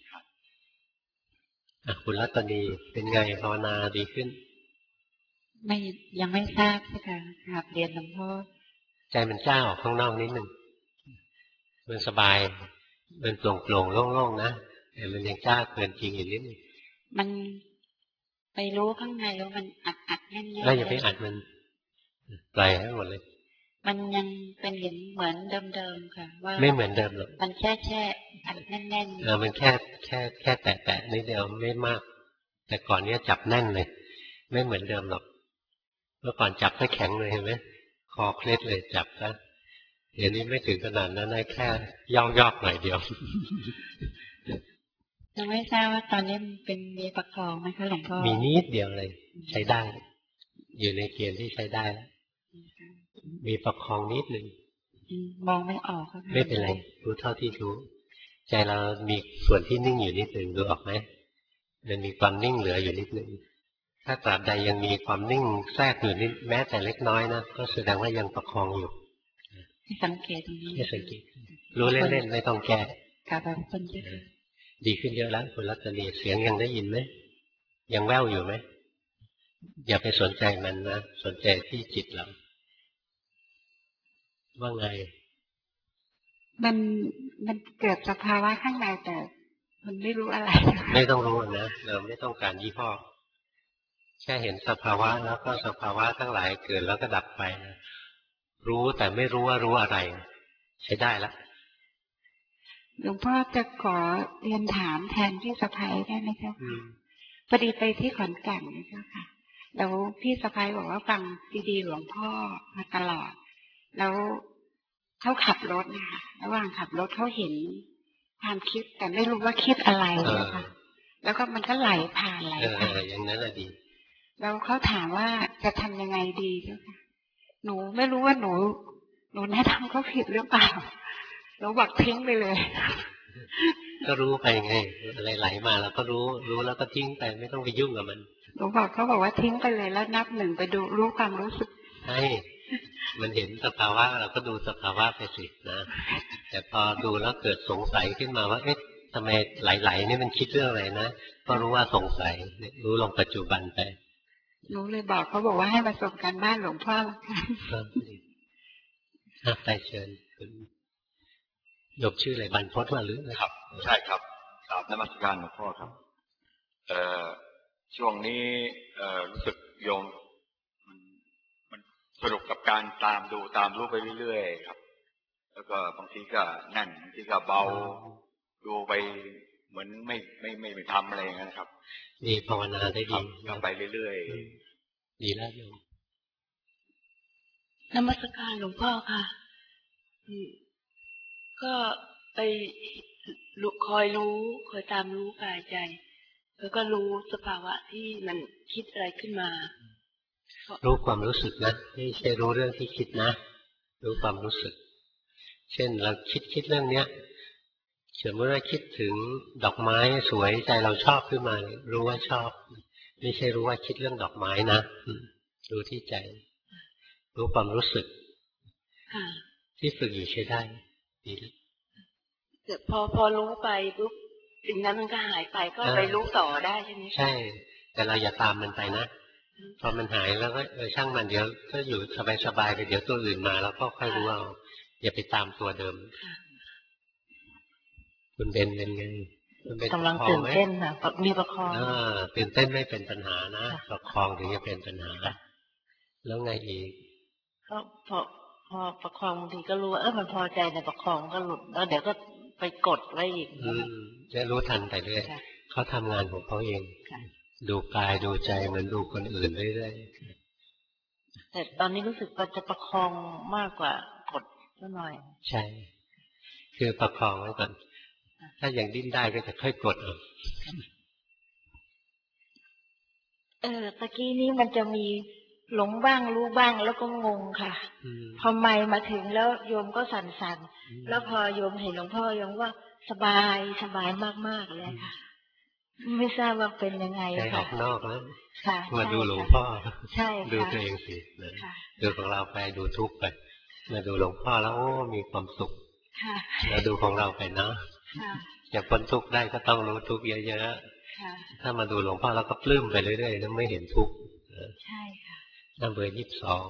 คุณรัตนีเป็นไงภาวนาดีขึ้นไม่ยังไม่ทราบค่ะครับเรียนหลวงพ่อใจมันเจ้าข้างนอกนิดหนึ่งมันสบายมันโปร่งโปร่งโล่งๆนะแต่มันยังจ้าเกินจริงอีกนิดนึงมันไปรู้ข้างในแล้วมันอัดอัดแน่นๆแล้วอย่าไปอัดมันปล่อยให้หมดเลยมันยังเป็นเห็นเหมือนเดิมๆค่ะว่าไม่เหมือนเดิมหรอกมันแค่แค่อัดแน่นๆเออมันแค่แค่แค่แตะแตะนิดเดียวไม่มากแต่ก่อนเนี้ยจับแน่นเลยไม่เหมือนเดิมหรอกเมื่อก่อนจับได้แข็งเลยเห็นไหมคอเคล็ดเลยจับนะเดี๋ยวนี้ไม่ถึงขนาดนั้นได้แค่ย่อยๆหน่อยเดียวยังไม่ทราบว่าตอนนี้เป็นมีประคองไหมคะหลวงพ่อมีนิดเดียวเลยใช้ได้อยู่ในเกณฑ์ที่ใช้ได้มีประคองนิดหนึ่งมองไม่ออกไม่เป็นไรรู้เท่าที่รู้ใจเรามีส่วนที่นิ่งอยู่นิดหนึ่งดูออกไหมมันมีความนิ่งเหลืออยู่นิดหนึ่งถ้าตราบใดยังมีความนิ่งแทรกอยู่นิดแม้แต่เล็กน้อยนะก็แสดงว่ายังประคองอยู่ให้สังเกตตรงนี้ให้สังเกตรู้เล่นๆไม่ต้องแก้ค่ะแบบคนเยอะดีขึ้นเยอะแล้วคุณรัตนีเสียงยังได้ยินไหมยังแว่วอยู่ไหมอย่าไปสนใจมันนะสนใจที่จิตเราว่าไงมันมันเกิดสภาวะข้างในแต่มันไม่รู้อะไรไม่ต้องรู้นะเราไม่ต้องการยี่ห้อแค่เห็นสภาวะแล้วก็สภาวะทั้งหลายเกิดแล้วก็ดับไปรู้แต่ไม่รู้ว่ารู้อะไรใช้ได้แล้วหลวงพ่อจะขอเรียนถามแทนพี่สะใภ้ได้ไหมคะพอดีไปที่ขอนแก่นนะคะค่ะแล้วพี่สะใภ้บอกว่าฟังซีดีหลวงพ่อมาตลอดแล้วเขาขับรถนะคะระหว่างขับรถเขาเห็นความคิดแต่ไม่รู้ว่าคิดอะไรนะคะแล้วก็มันก็ไหลผ่านไหลผ่านอย่างนั้นแหละดีแล้วเขาถามว่าจะทำยังไงดีเจ้าค่ะหนูไม่รู้ว่าหนูหนูแนะนำเขาผิดหรือเปล่าเราบอกทิ้งไปเลยก็รู้ไปไงอะไรไหลมาแล้วก็รู้รู้แล้วก็ทิ้งไปไม่ต้องไปยุ่งกับมันหนูบอกเขาบอกว่าทิ้งไปเลยแล้วนับหนึ่งไปดูรู้ความรู้สึกใช่มันเห็นสภาวะเราก็ดูสภาวะไปสินะแต่พอดูแล้วเกิดสงสัยขึ้นมาว่าเอ๊ะทำไมไหลๆนี่มันคิดเรื่องอะไรนะก็รู้ว่าสงสัยรู้ลงปัจจุบันไปหนูเลยบอกเขาบอกว่าให้มาส่งการบ้านหลวงพ่อค่ะไปเชิญยกชื่ออะไรบรรพตว่าหรือครับใช่ครับกราบนมัสการหลวงพ่อครับเอ่อช่วงนี้เอ่อรู้สึกโยมมันมันสนุกกับการตามดูตามรู้ไปเรื่อยๆครับแล้วก็บางทีก็แน่นบางทีก็เบาดูไปเหมือนไม่ไม่ไม่ไปทำอะไรอย่างนั้นครับดีภาวนาได้ดีก็ไปเรื่อยๆดีแล้วโยมนมัสการหลวงพ่อค่ะก็ไปคอยรู้คอยตามรู้กายใจแล้วก็รู้สภาวะที่มันคิดอะไรขึ้นมารู้ความรู้สึกนะไม่ใช่รู้เรื่องที่คิดนะรู้ความรู้สึกเช่นเราคิดคิดเรื่องเนี้ยสมมติว่าคิดถึงดอกไม้สวยใจเราชอบขึ้นมารู้ว่าชอบไม่ใช่รู้ว่าคิดเรื่องดอกไม้นะรู้ที่ใจรู้ความรู้สึกที่ฝึกอยู่ใช้ได้ดีแล้วแต่พอพอรู้ไปปุ๊บสิ่งนั้นมันก็หายไปก็ไปรู้ต่อได้ใช่ไหมใช่แต่เราอย่าตามมันไปนะพอมันหายแล้วก็เออช่างมันเดี๋ยวก็อยู่สบายๆไปเดี๋ยวตัวอื่นมาแล้วก็ค่อยรู้เอาอย่าไปตามตัวเดิมคุณเบนเป็นไงคุณเบนกำลังตื่นเต้นค่ะมีประคองอ่าตื่นเต้นไม่เป็นปัญหานะประคองถึงจะเป็นปัญหาแล้วไงอีกก็พอพอประคองบางทีก็รู้ว่าเออมันพอใจในประคองก็หลุดแล้วเดี๋ยวก็ไปกดไว้อีกจะรู้ทันไปเรื่อยเขาทำงานของเขาเองดูกายดูใจเหมือนดูคนอื่นเรื่อยๆแต่ตอนนี้รู้สึกว่าจะประคองมากกว่ากดสักหน่อยใช่คือประคองไว้ก่อนถ้ายังดิ้นได้ก็จะค่อยกดเอาเออตะกี้นี้มันจะมีหลงบ้างรู้บ้างแล้วก็งงค่ะพอไม่มาถึงแล้วโยมก็สั่นๆแล้วพอโยมเห็นหลวงพ่อโยมว่าสบายสบายมากๆเลยค่ะไม่ทราบว่าเป็นยังไงค่ะออกนอกแล้วค่ะมาดูหลวงพ่อใช่ดูตัวเองสิดูของเราไปดูทุกข์ไปมาดูหลวงพ่อแล้วโอ้มีความสุขแล้วดูของเราไปเนาะจะพ้นทุกข์ได้ก็ต้องรู้ทุกข์เยอะๆถ้ามาดูหลวงพ่อแล้วก็ปลื้มไปเรื่อยๆแล้วไม่เห็นทุกข์ใช่ค่ะนับเบอร์ยี่สิบสอง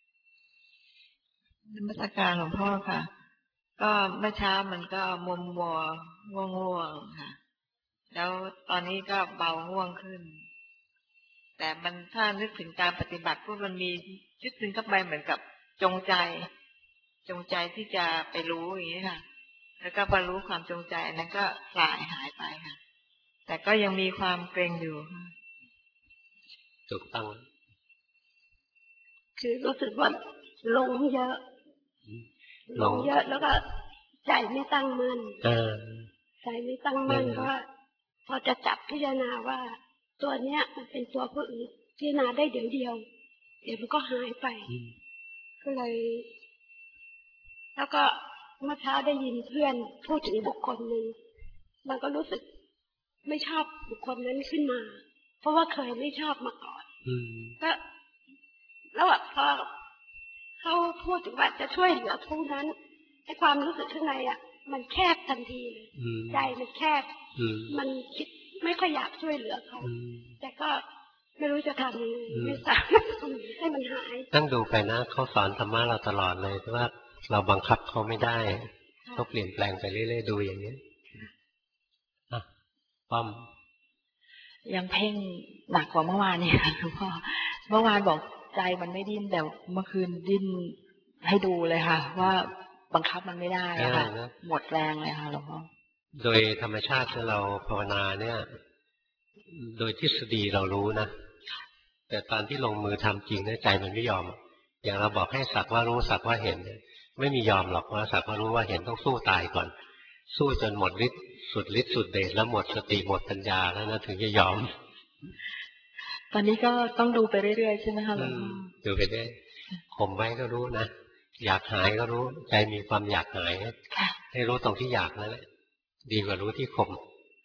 นมัสการหลวงพ่อค่ะก็เมื่อเช้ามันก็มัวมัวง่วงง่วงค่ะแล้วตอนนี้ก็เบาง่วงขึ้นแต่มันถ้านึกถึงการปฏิบัติพวกมันมียึดถึงเข้าไปเหมือนกับจงใจจงใจที่จะไปรู้อย่างนี้ค่ะแล้วก็พอรู้ความจงใจอันนั้นก็คลายหายไปค่ะแต่ก็ยังมีความเกรงอยู่ถูกต้องคือรู้สึกว่าลงเยอะลงเยอะแล้วก็ใจไม่ตั้งมั่นใจไม่ตั้งมั่นเพราะพอจะจับพิจารณาว่าตัวเนี้ยมันเป็นตัวผู้อื่นพิจารณาได้เดี๋ยวเดียวเดี๋ยวมันก็หายไปก็เลยแล้วก็เมื่อเช้าได้ยินเพื่อนพูดถึงบุคคลหนึ่งมันก็รู้สึกไม่ชอบบุคคลนั้นขึ้นมาเพราะว่าเคยไม่ชอบมาก่อนก็แล้วแบบพอเขาพูดถึงว่าจะช่วยเหลือผู้นั้นไอ้ความรู้สึกข้างในอ่ะมันแคบทันทีเลยใจมันแคบมันคิดไม่ค่อยอยากช่วยเหลือเขาแต่ก็ไม่รู้จะทำยังไงไม่ทราบให้มันหายต้องดูไปนะเขาสอนธรรมะเราตลอดเลยเพราะว่าเราบังคับเขาไม่ได้เขาเปลี่ยนแปลงไปเรื่อยๆดูอย่างนี้อ่ะป้อมยังเพ่งหนักกว่าเมื่อวานเนี่ยหลวงพ่อเมื่อวานบอกใจมันไม่ดิ้นแต่เมื่อคืนดิ้นให้ดูเลยค่ะว่าบังคับมันไม่ได้ค่ะหมดแรงเลยค่ะหลวงพ่อโดยธรรมชาติที่เราภาวนาเนี่ยโดยทฤษฎีเรารู้นะแต่ตอนที่ลงมือทำจริงเนี่ยใจมันไม่ยอมอย่างเราบอกให้สักว่ารู้สักว่าเห็นไม่มียอมหรอกว่าสักว่ารู้ว่าเห็นต้องสู้ตายก่อนสู้จนหมดฤทธิ์สุดฤทธิ์สุดเดชแล้วหมดสติหมดปัญญาแล้วนะถึงจะยอมตอนนี้ก็ต้องดูไปเรื่อยๆใช่ไหมคะหลวงพ่อดูไปเรื่อยข่มไว้ก็รู้นะอยากหายก็รู้ใจมีความอยากหายให้รู้ตรงที่อยากนั่นแหละดีกว่ารู้ที่ข่ม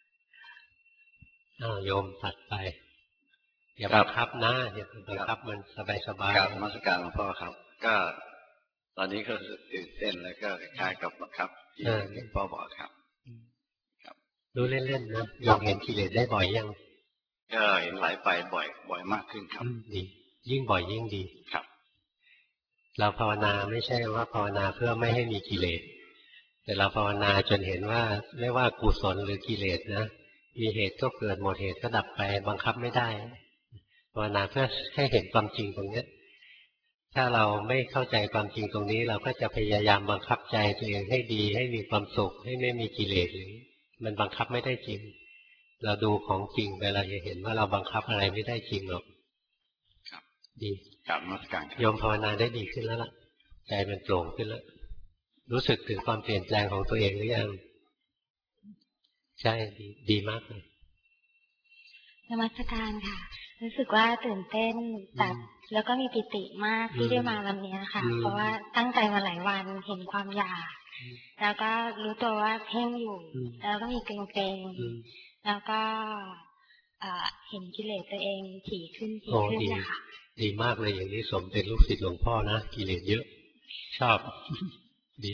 อ้าวโยมตัดไปอย่าบังคับนะอย่าบังคับมันสบายๆกราบนมัสการหลวงพ่อครับก็ตอนนี้ก็ตื่นเต้นแล้วก็คล้ายกับบังคับที่หลวงพ่อบอกครับครับรู้เล่นๆนะยอมเห็นกิเลสได้บ่อยยังก็เห็นหลายไปบ่อยบ่อยมากขึ้นครับดียิ่งบ่อยยิ่งดีครับเราภาวนาไม่ใช่ว่าภาวนาเพื่อไม่ให้มีกิเลสแต่เราภาวนาจนเห็นว่าไม่ว่ากุศลหรือกิเลสนะมีเหตุก็เกิดหมดเหตุก็ดับไปบังคับไม่ได้ภาวนาเพื่อให้เห็นความจริงตรงนี้ถ้าเราไม่เข้าใจความจริงตรงนี้เราก็จะพยายามบังคับใจตัวเองให้ดีให้มีความสุขให้ไม่มีกิเลสเลยมันบังคับไม่ได้จริงเราดูของจริงไปเราจะเห็นว่าเราบังคับอะไรไม่ได้จริงหรอกครับดีกราบนมัสการโยมภาวนาได้ดีขึ้นแล้วล่ะใจมันโปร่งขึ้นแล้วรู้สึกถึงความเปลี่ยนแปลงของตัวเองหรือยังใช่ดีดีมากเลยนมัสการค่ะรู้สึกว่าตื่นเต้นแต่แล้วก็มีปิติมากที่ได้มาวันนี้ค่ะเพราะว่าตั้งใจมาหลายวันเห็นความอยากแล้วก็รู้ตัวว่าเพ่งอยู่แล้วก็มีเกรงๆแล้วก็เห็นกิเลสตัวเองถี่ขึ้นถี่ขึ้นนะคะดีมากเลยอย่างนี้สมเป็นลูกศิษย์หลวงพ่อนะกิเลสเยอะชอบดี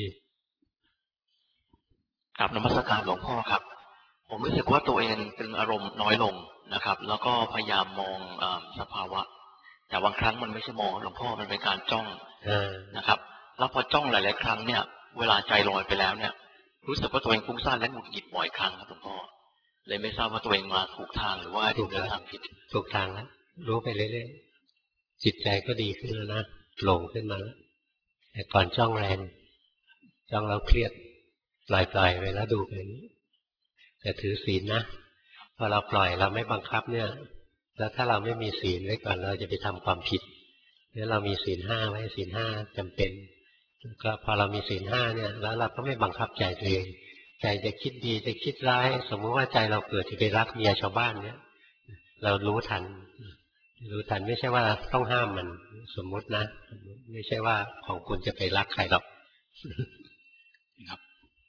กราบนมัสการหลวงพ่อครับผมรู้สึกว่าตัวเองเป็นอารมณ์น้อยลงนะครับแล้วก็พยายามมองสภาวะแต่บางครั้งมันไม่ใช่มองหลวงพ่อมันเป็นการจ้องนะครับแล้วพอจ้องหลายๆครั้งเนี่ยเวลาใจลอยไปแล้วเนี่ยรู้สึกว่าตัวเองฟุ้งซ่านและหงุดหงิดบ่อยครั้งครับหลวงพ่อเลยไม่ทราบว่าตัวเองมาถูกทางหรือว่าถูกทางผิดถูกทางแล้วรู้ไปเรื่อยๆจิตใจก็ดีขึ้นแล้วนะโปร่งขึ้นมาแล้วแต่ก่อนจ้องแรงจ้องแล้วเครียดปล่อยๆไปแล้วดูไปนี้แต่ถือศีลนะพอเราปล่อยเราไม่บังคับเนี่ยแล้วถ้าเราไม่มีศีลไว้ก่อนเราจะไปทำความผิดเนี่ยเรามีศีลห้าไว้ศีลห้าจำเป็นก็พอเรามีศีลห้าเนี่ยแล้วเราก็ไม่บังคับใจตัวเองใจจะคิดดีจะคิดร้ายสมมติว่าใจเราเกิดจะไปรักเมียชาวบ้านเนี่ยเรารู้ทันรู้ทันไม่ใช่ว่าต้องห้ามมันสมมุตินะไม่ใช่ว่าของคุณจะไปรักใครหรอกครับ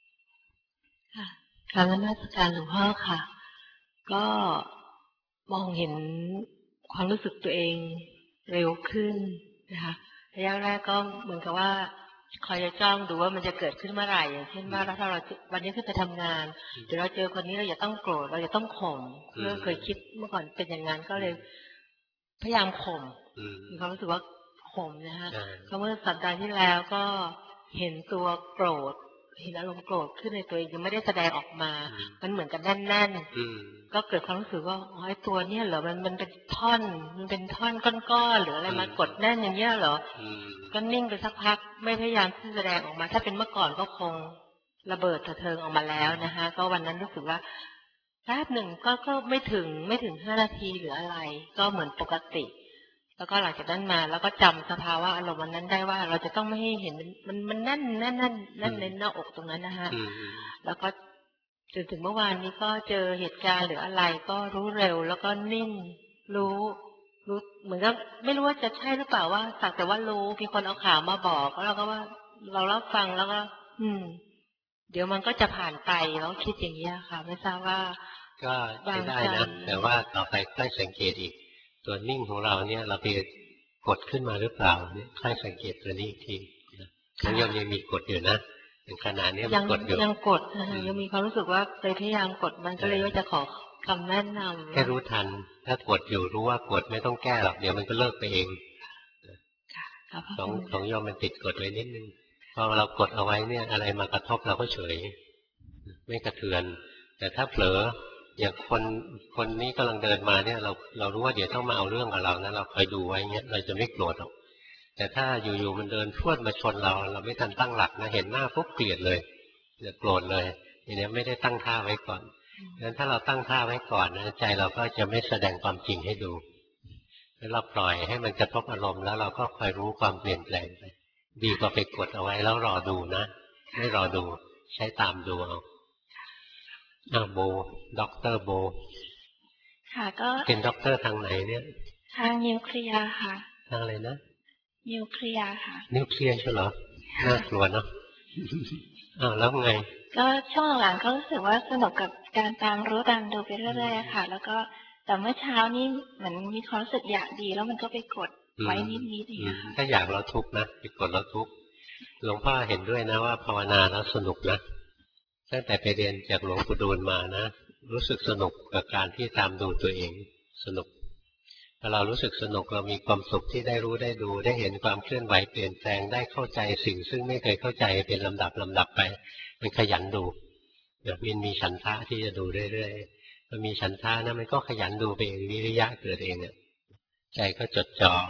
การนมัสการหลวงพ่อค่ะก็มองเห็นความรู้สึกตัวเองเร็วขึ้นนะคะระยะแรกก็เหมือนกับว่าคอยจะจ้องดูว่ามันจะเกิดขึ้นเมื่อไหร่อย่างเช่นว่าถ้าเราวันนี้ขึ้นไปทำงานเดี๋ยวเราเจอคนนี้เราจะต้องโกรธเราจะต้องข่มเมื่อเคยคิดเมื่อก่อนเป็นอย่างนั้นก็เลยพยายามข่มมีความรู้สึกว่าข่มนะฮะก็เมื่อสัปดาห์ที่แล้วก็เห็นตัวโกรธเห็นอารมณ์โกรธขึ้นในตัวเองยังไม่ได้แสดงออกมามันเหมือนกับแน่นๆก็เกิดความรู้สึกว่าอ๋อไอ้ตัวเนี้ยเหรอมันมันเป็นท่อนมันเป็นท่อนก้อนๆหรืออะไรมากดแน่นอย่างเงี้ยเหรอก็นิ่งไปสักพักไม่พยายามที่จะแสดงออกมาถ้าเป็นเมื่อก่อนก็คงระเบิดเถิงออกมาแล้วนะคะก็วันนั้นรู้สึกว่าแป๊บหนึ่งก็ก็ไม่ถึงไม่ถึงห้านาทีหรืออะไรก็เหมือนปกติแล้วก็หลังจากนั้นมาแล้วก็จำสภาวะอารมณ์วันนั้นได้ว่าเราจะต้องไม่ให้เห็นมันมันแน่นแน่นแน่นแน่นในหน้าอกตรงนั้นนะฮะแล้วก็จนถึงเมื่อวานนี้ก็เจอเหตุการณ์หรืออะไรก็รู้เร็วแล้วก็นิ่งรู้รู้เหมือนกับไม่รู้ว่าจะใช่หรือเปล่าว่าสักแต่ว่ารู้มีคนเอาข่าวมาบอกแล้วเราก็ว่าเรารับฟังแล้วก็อืมเดี๋ยวมันก็จะผ่านไปแล้วคิดอย่างนี้ค่ะไม่ทราบว่าก็ได้นะแต่ว่าต่อไปค่อยสังเกตอีกตัวนิ่งของเราเนี่ยเราไปกดขึ้นมาหรือเปล่าเนี่ยค่อยสังเกตตัวนี้อีกทียังยังยังมีกดอยู่นะถึงขนาดนี้มันกดอยู่ยังกดยังมีความรู้สึกว่าเคยพยายามกดมันก็เลยว่าจะขอคำแนะนำแค่รู้ทันถ้ากดอยู่รู้ว่ากดไม่ต้องแก้หรอกเดี๋ยวมันก็เลิกไปเองของของโยมมันติดกดไว้นิดนึงพอเรากดเอาไว้เนี่ยอะไรมากระทบเราก็เฉยไม่กระเทือนแต่ถ้าเผลออย่างคนคนนี้กำลังเดินมาเนี่ยเราเรารู้ว่าเดี๋ยวต้องมาเอาเรื่องกับเรานะเราคอยดูไว้เงี้ยเราจะไม่โกรธหรอกแต่ถ้าอยู่ๆมันเดินพรวดมาชนเราเราไม่ทันตั้งหลักนะเห็นหน้าปุ๊บเกลียดเลยจะโกรธเลยทีนี้ไม่ได้ตั้งท่าไว้ก่อนงั้นถ้าเราตั้งท่าไว้ก่อนนะใจเราก็จะไม่แสดงความจริงให้ดูแล้วเราปล่อยให้มันกระทบอารมณ์แล้วเราก็คอยรู้ความเปลี่ยนแปลงไปดีกว่าไปกดเอาไว้แล้วรอดูนะไม่รอดูใช้ตามดูเอาอ้าวโบด็อกเตอร์โบค่ะก็เป็นด็อกเตอร์ทางไหนเนี่ยทางนิวเคลียร์ค่ะทางอะไรนะนิวเคลียร์ค่ะนิวเคลียร์ใช่เหรอน่ากลัวเนาะอ้าวแล้วไงก็ช่วงหลังก็รู้สึกว่าสนุกกับการตามรู้ตามดูไปเรื่อยๆค่ะแล้วก็แต่เมื่อเช้านี้เหมือนมีความรู้สึกอยากดีแล้วมันก็ไปกดไว้นิดๆอย่างเงี้ยถ้าอยากเราทุกข์นะไปกดเราทุกข์หลวงพ่อเห็นด้วยนะว่าภาวนาแล้วสนุกนะตั้งแต่ไปเรียนจากหลวงปู่ดูลมานะรู้สึกสนุกกับการที่ตามดูตัวเองสนุกพอเรารู้สึกสนุกเรามีความสุขที่ได้รู้ได้ดูได้เห็นความเคลื่อนไหวเปลี่ยนแปลงได้เข้าใจสิ่งซึ่งไม่เคยเข้าใจเป็นลำดับลำดับไปมันขยันดูแบบมันมีฉันทะที่จะดูเรื่อยๆพอมีฉันทะนะมันก็ขยันดูไปเองวิริยะเกิดเองเนี่ยใจก็จดจ่อ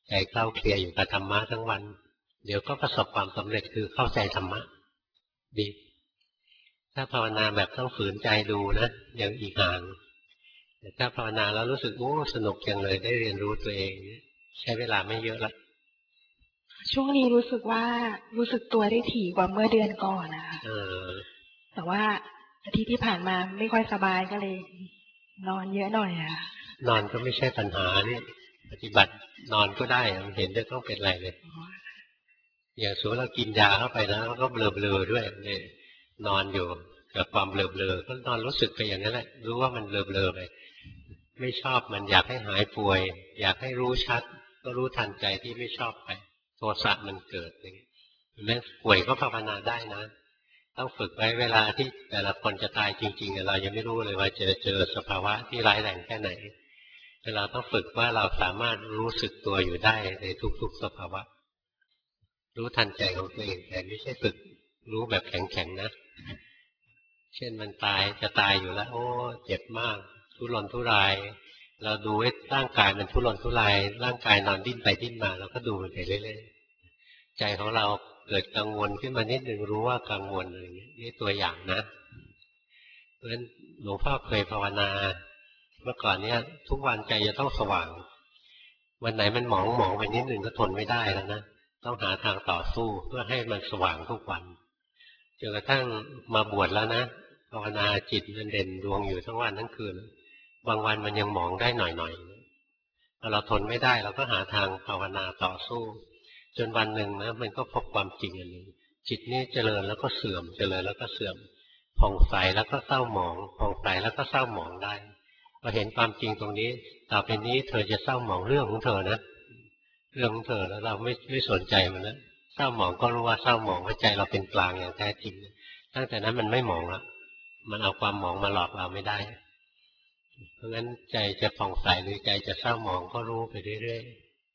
ใจเข้าเคลียร์อยู่กับธรรมะทั้งวันเดี๋ยวก็ประสบความสำเร็จคือเข้าใจธรรมะดีถ้าภาวนาแบบต้องฝืนใจดูนะยังอีกห่างแต่ถ้าภาวนาแล้วรู้สึกโอ้สนุกจังเลยได้เรียนรู้ตัวเองใช้เวลาไม่เยอะละช่วงนี้รู้สึกว่ารู้สึกตัวได้ถี่กว่าเมื่อเดือนก่อนนะคะแต่ว่าอาทิตย์ที่ผ่านมาไม่ค่อยสบายก็เลย นอนเยอะหน่อยอะนอนก็ไม่ใช่ปัญหานี่ปฏิบัตินอนก็ได้มันเห็นได้ต้องเป็นไรเลยอย่างสมมติเรากินยาเข้าไปแล้วก็เบลอเบลอด้วยเนี่ยนอนอยู่กับความเบลอเบลอก็นอนรู้สึกไปอย่างนั้นแหละรู้ว่ามันเบลอเบลอไปไม่ชอบมันอยากให้หายป่วยอยากให้รู้ชัดก็รู้ทันใจที่ไม่ชอบไปโทสะมันเกิดอย่างนี้แม้ป่วยก็ภาวนาได้นะต้องฝึกไว้เวลาที่แต่ละคนจะตายจริงๆเรายังไม่รู้เลยว่าจะเจอสภาวะที่ร้ายแรงแค่ไหนเราต้องฝึกว่าเราสามารถรู้สึกตัวอยู่ได้ในทุกๆสภาวะรู้ทันใจของตัวเองแต่ไม่ใช่ฝึกรู้แบบแข็งๆนะเช่นมันตายจะตายอยู่แล้วโอ้เจ็บมากทุรนทุรายเราดูว่าร่างกายมันทุรนทุรายร่างกายนอนดิ้นไปดิ้นมาเราก็ดูมันไปเรื่อยๆใจของเราเกิดกังวลขึ้นมานิดหนึ่งรู้ว่ากังวลอะไรอย่างนี้นี่ตัวอย่างนะเพราะฉะนั้นหลวงพ่อเคยภาวนาเมื่อก่อนเนี้ยทุกวันใจจะต้องสว่างวันไหนมันหมองหมองไปนิดหนึ่งก็ทนไม่ได้แล้วนะต้องหาทางต่อสู้เพื่อให้มันสว่างทุกวันจนกระทั่งมาบวชแล้วนะภาวนาจิตมันเด่นดวงอยู่ทั้งวันทั้งคืนบางวันมันยังหมองได้หน่อยๆพอเราทนไม่ได้เราก็หาทางภาวนาต่อสู้จนวันหนึ่งนะมันก็พบความจริงอันนี้จิตนี้เจริญแล้วก็เสื่อมเจริญแล้วก็เสื่อมผ่องใสแล้วก็เศร้าหมองผ่องใสแล้วก็เศร้าหมองได้พอเห็นความจริงตรงนี้ต่อไปนี้เธอจะเศร้าหมองเรื่องของเธอนะเรื่องของเธอแล้วเราไม่ไม่สนใจมันนะเศร้าหมองก็รู้ว่าเศร้าหมองว่าใจเราเป็นกลางอย่างแท้จริงตั้งแต่นั้นมันไม่หมองละมันเอาความหมองมาหลอกเราไม่ได้เพราะงั้นใจจะผ่องใสหรือใจจะเศร้าหมองก็รู้ไปเรื่อย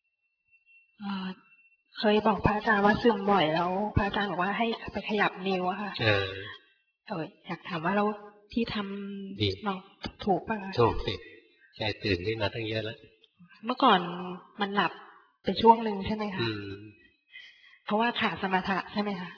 ๆเคยบอกพระอาจารย์ว่าซึมบ่อยแล้วพระอาจารย์บอกว่าให้ไปขยับนิ้วอะค่ะเออเอออยากถามว่าเราที่ทำลองถูกป่ะถูกสิใจตื่นขึ้นมาตั้งเยอะแล้วเมื่อก่อนมันหลับไปช่วงหนึ่งใช่ไหมคะเพราะว่าขาดสมถะใช่ไหมคะ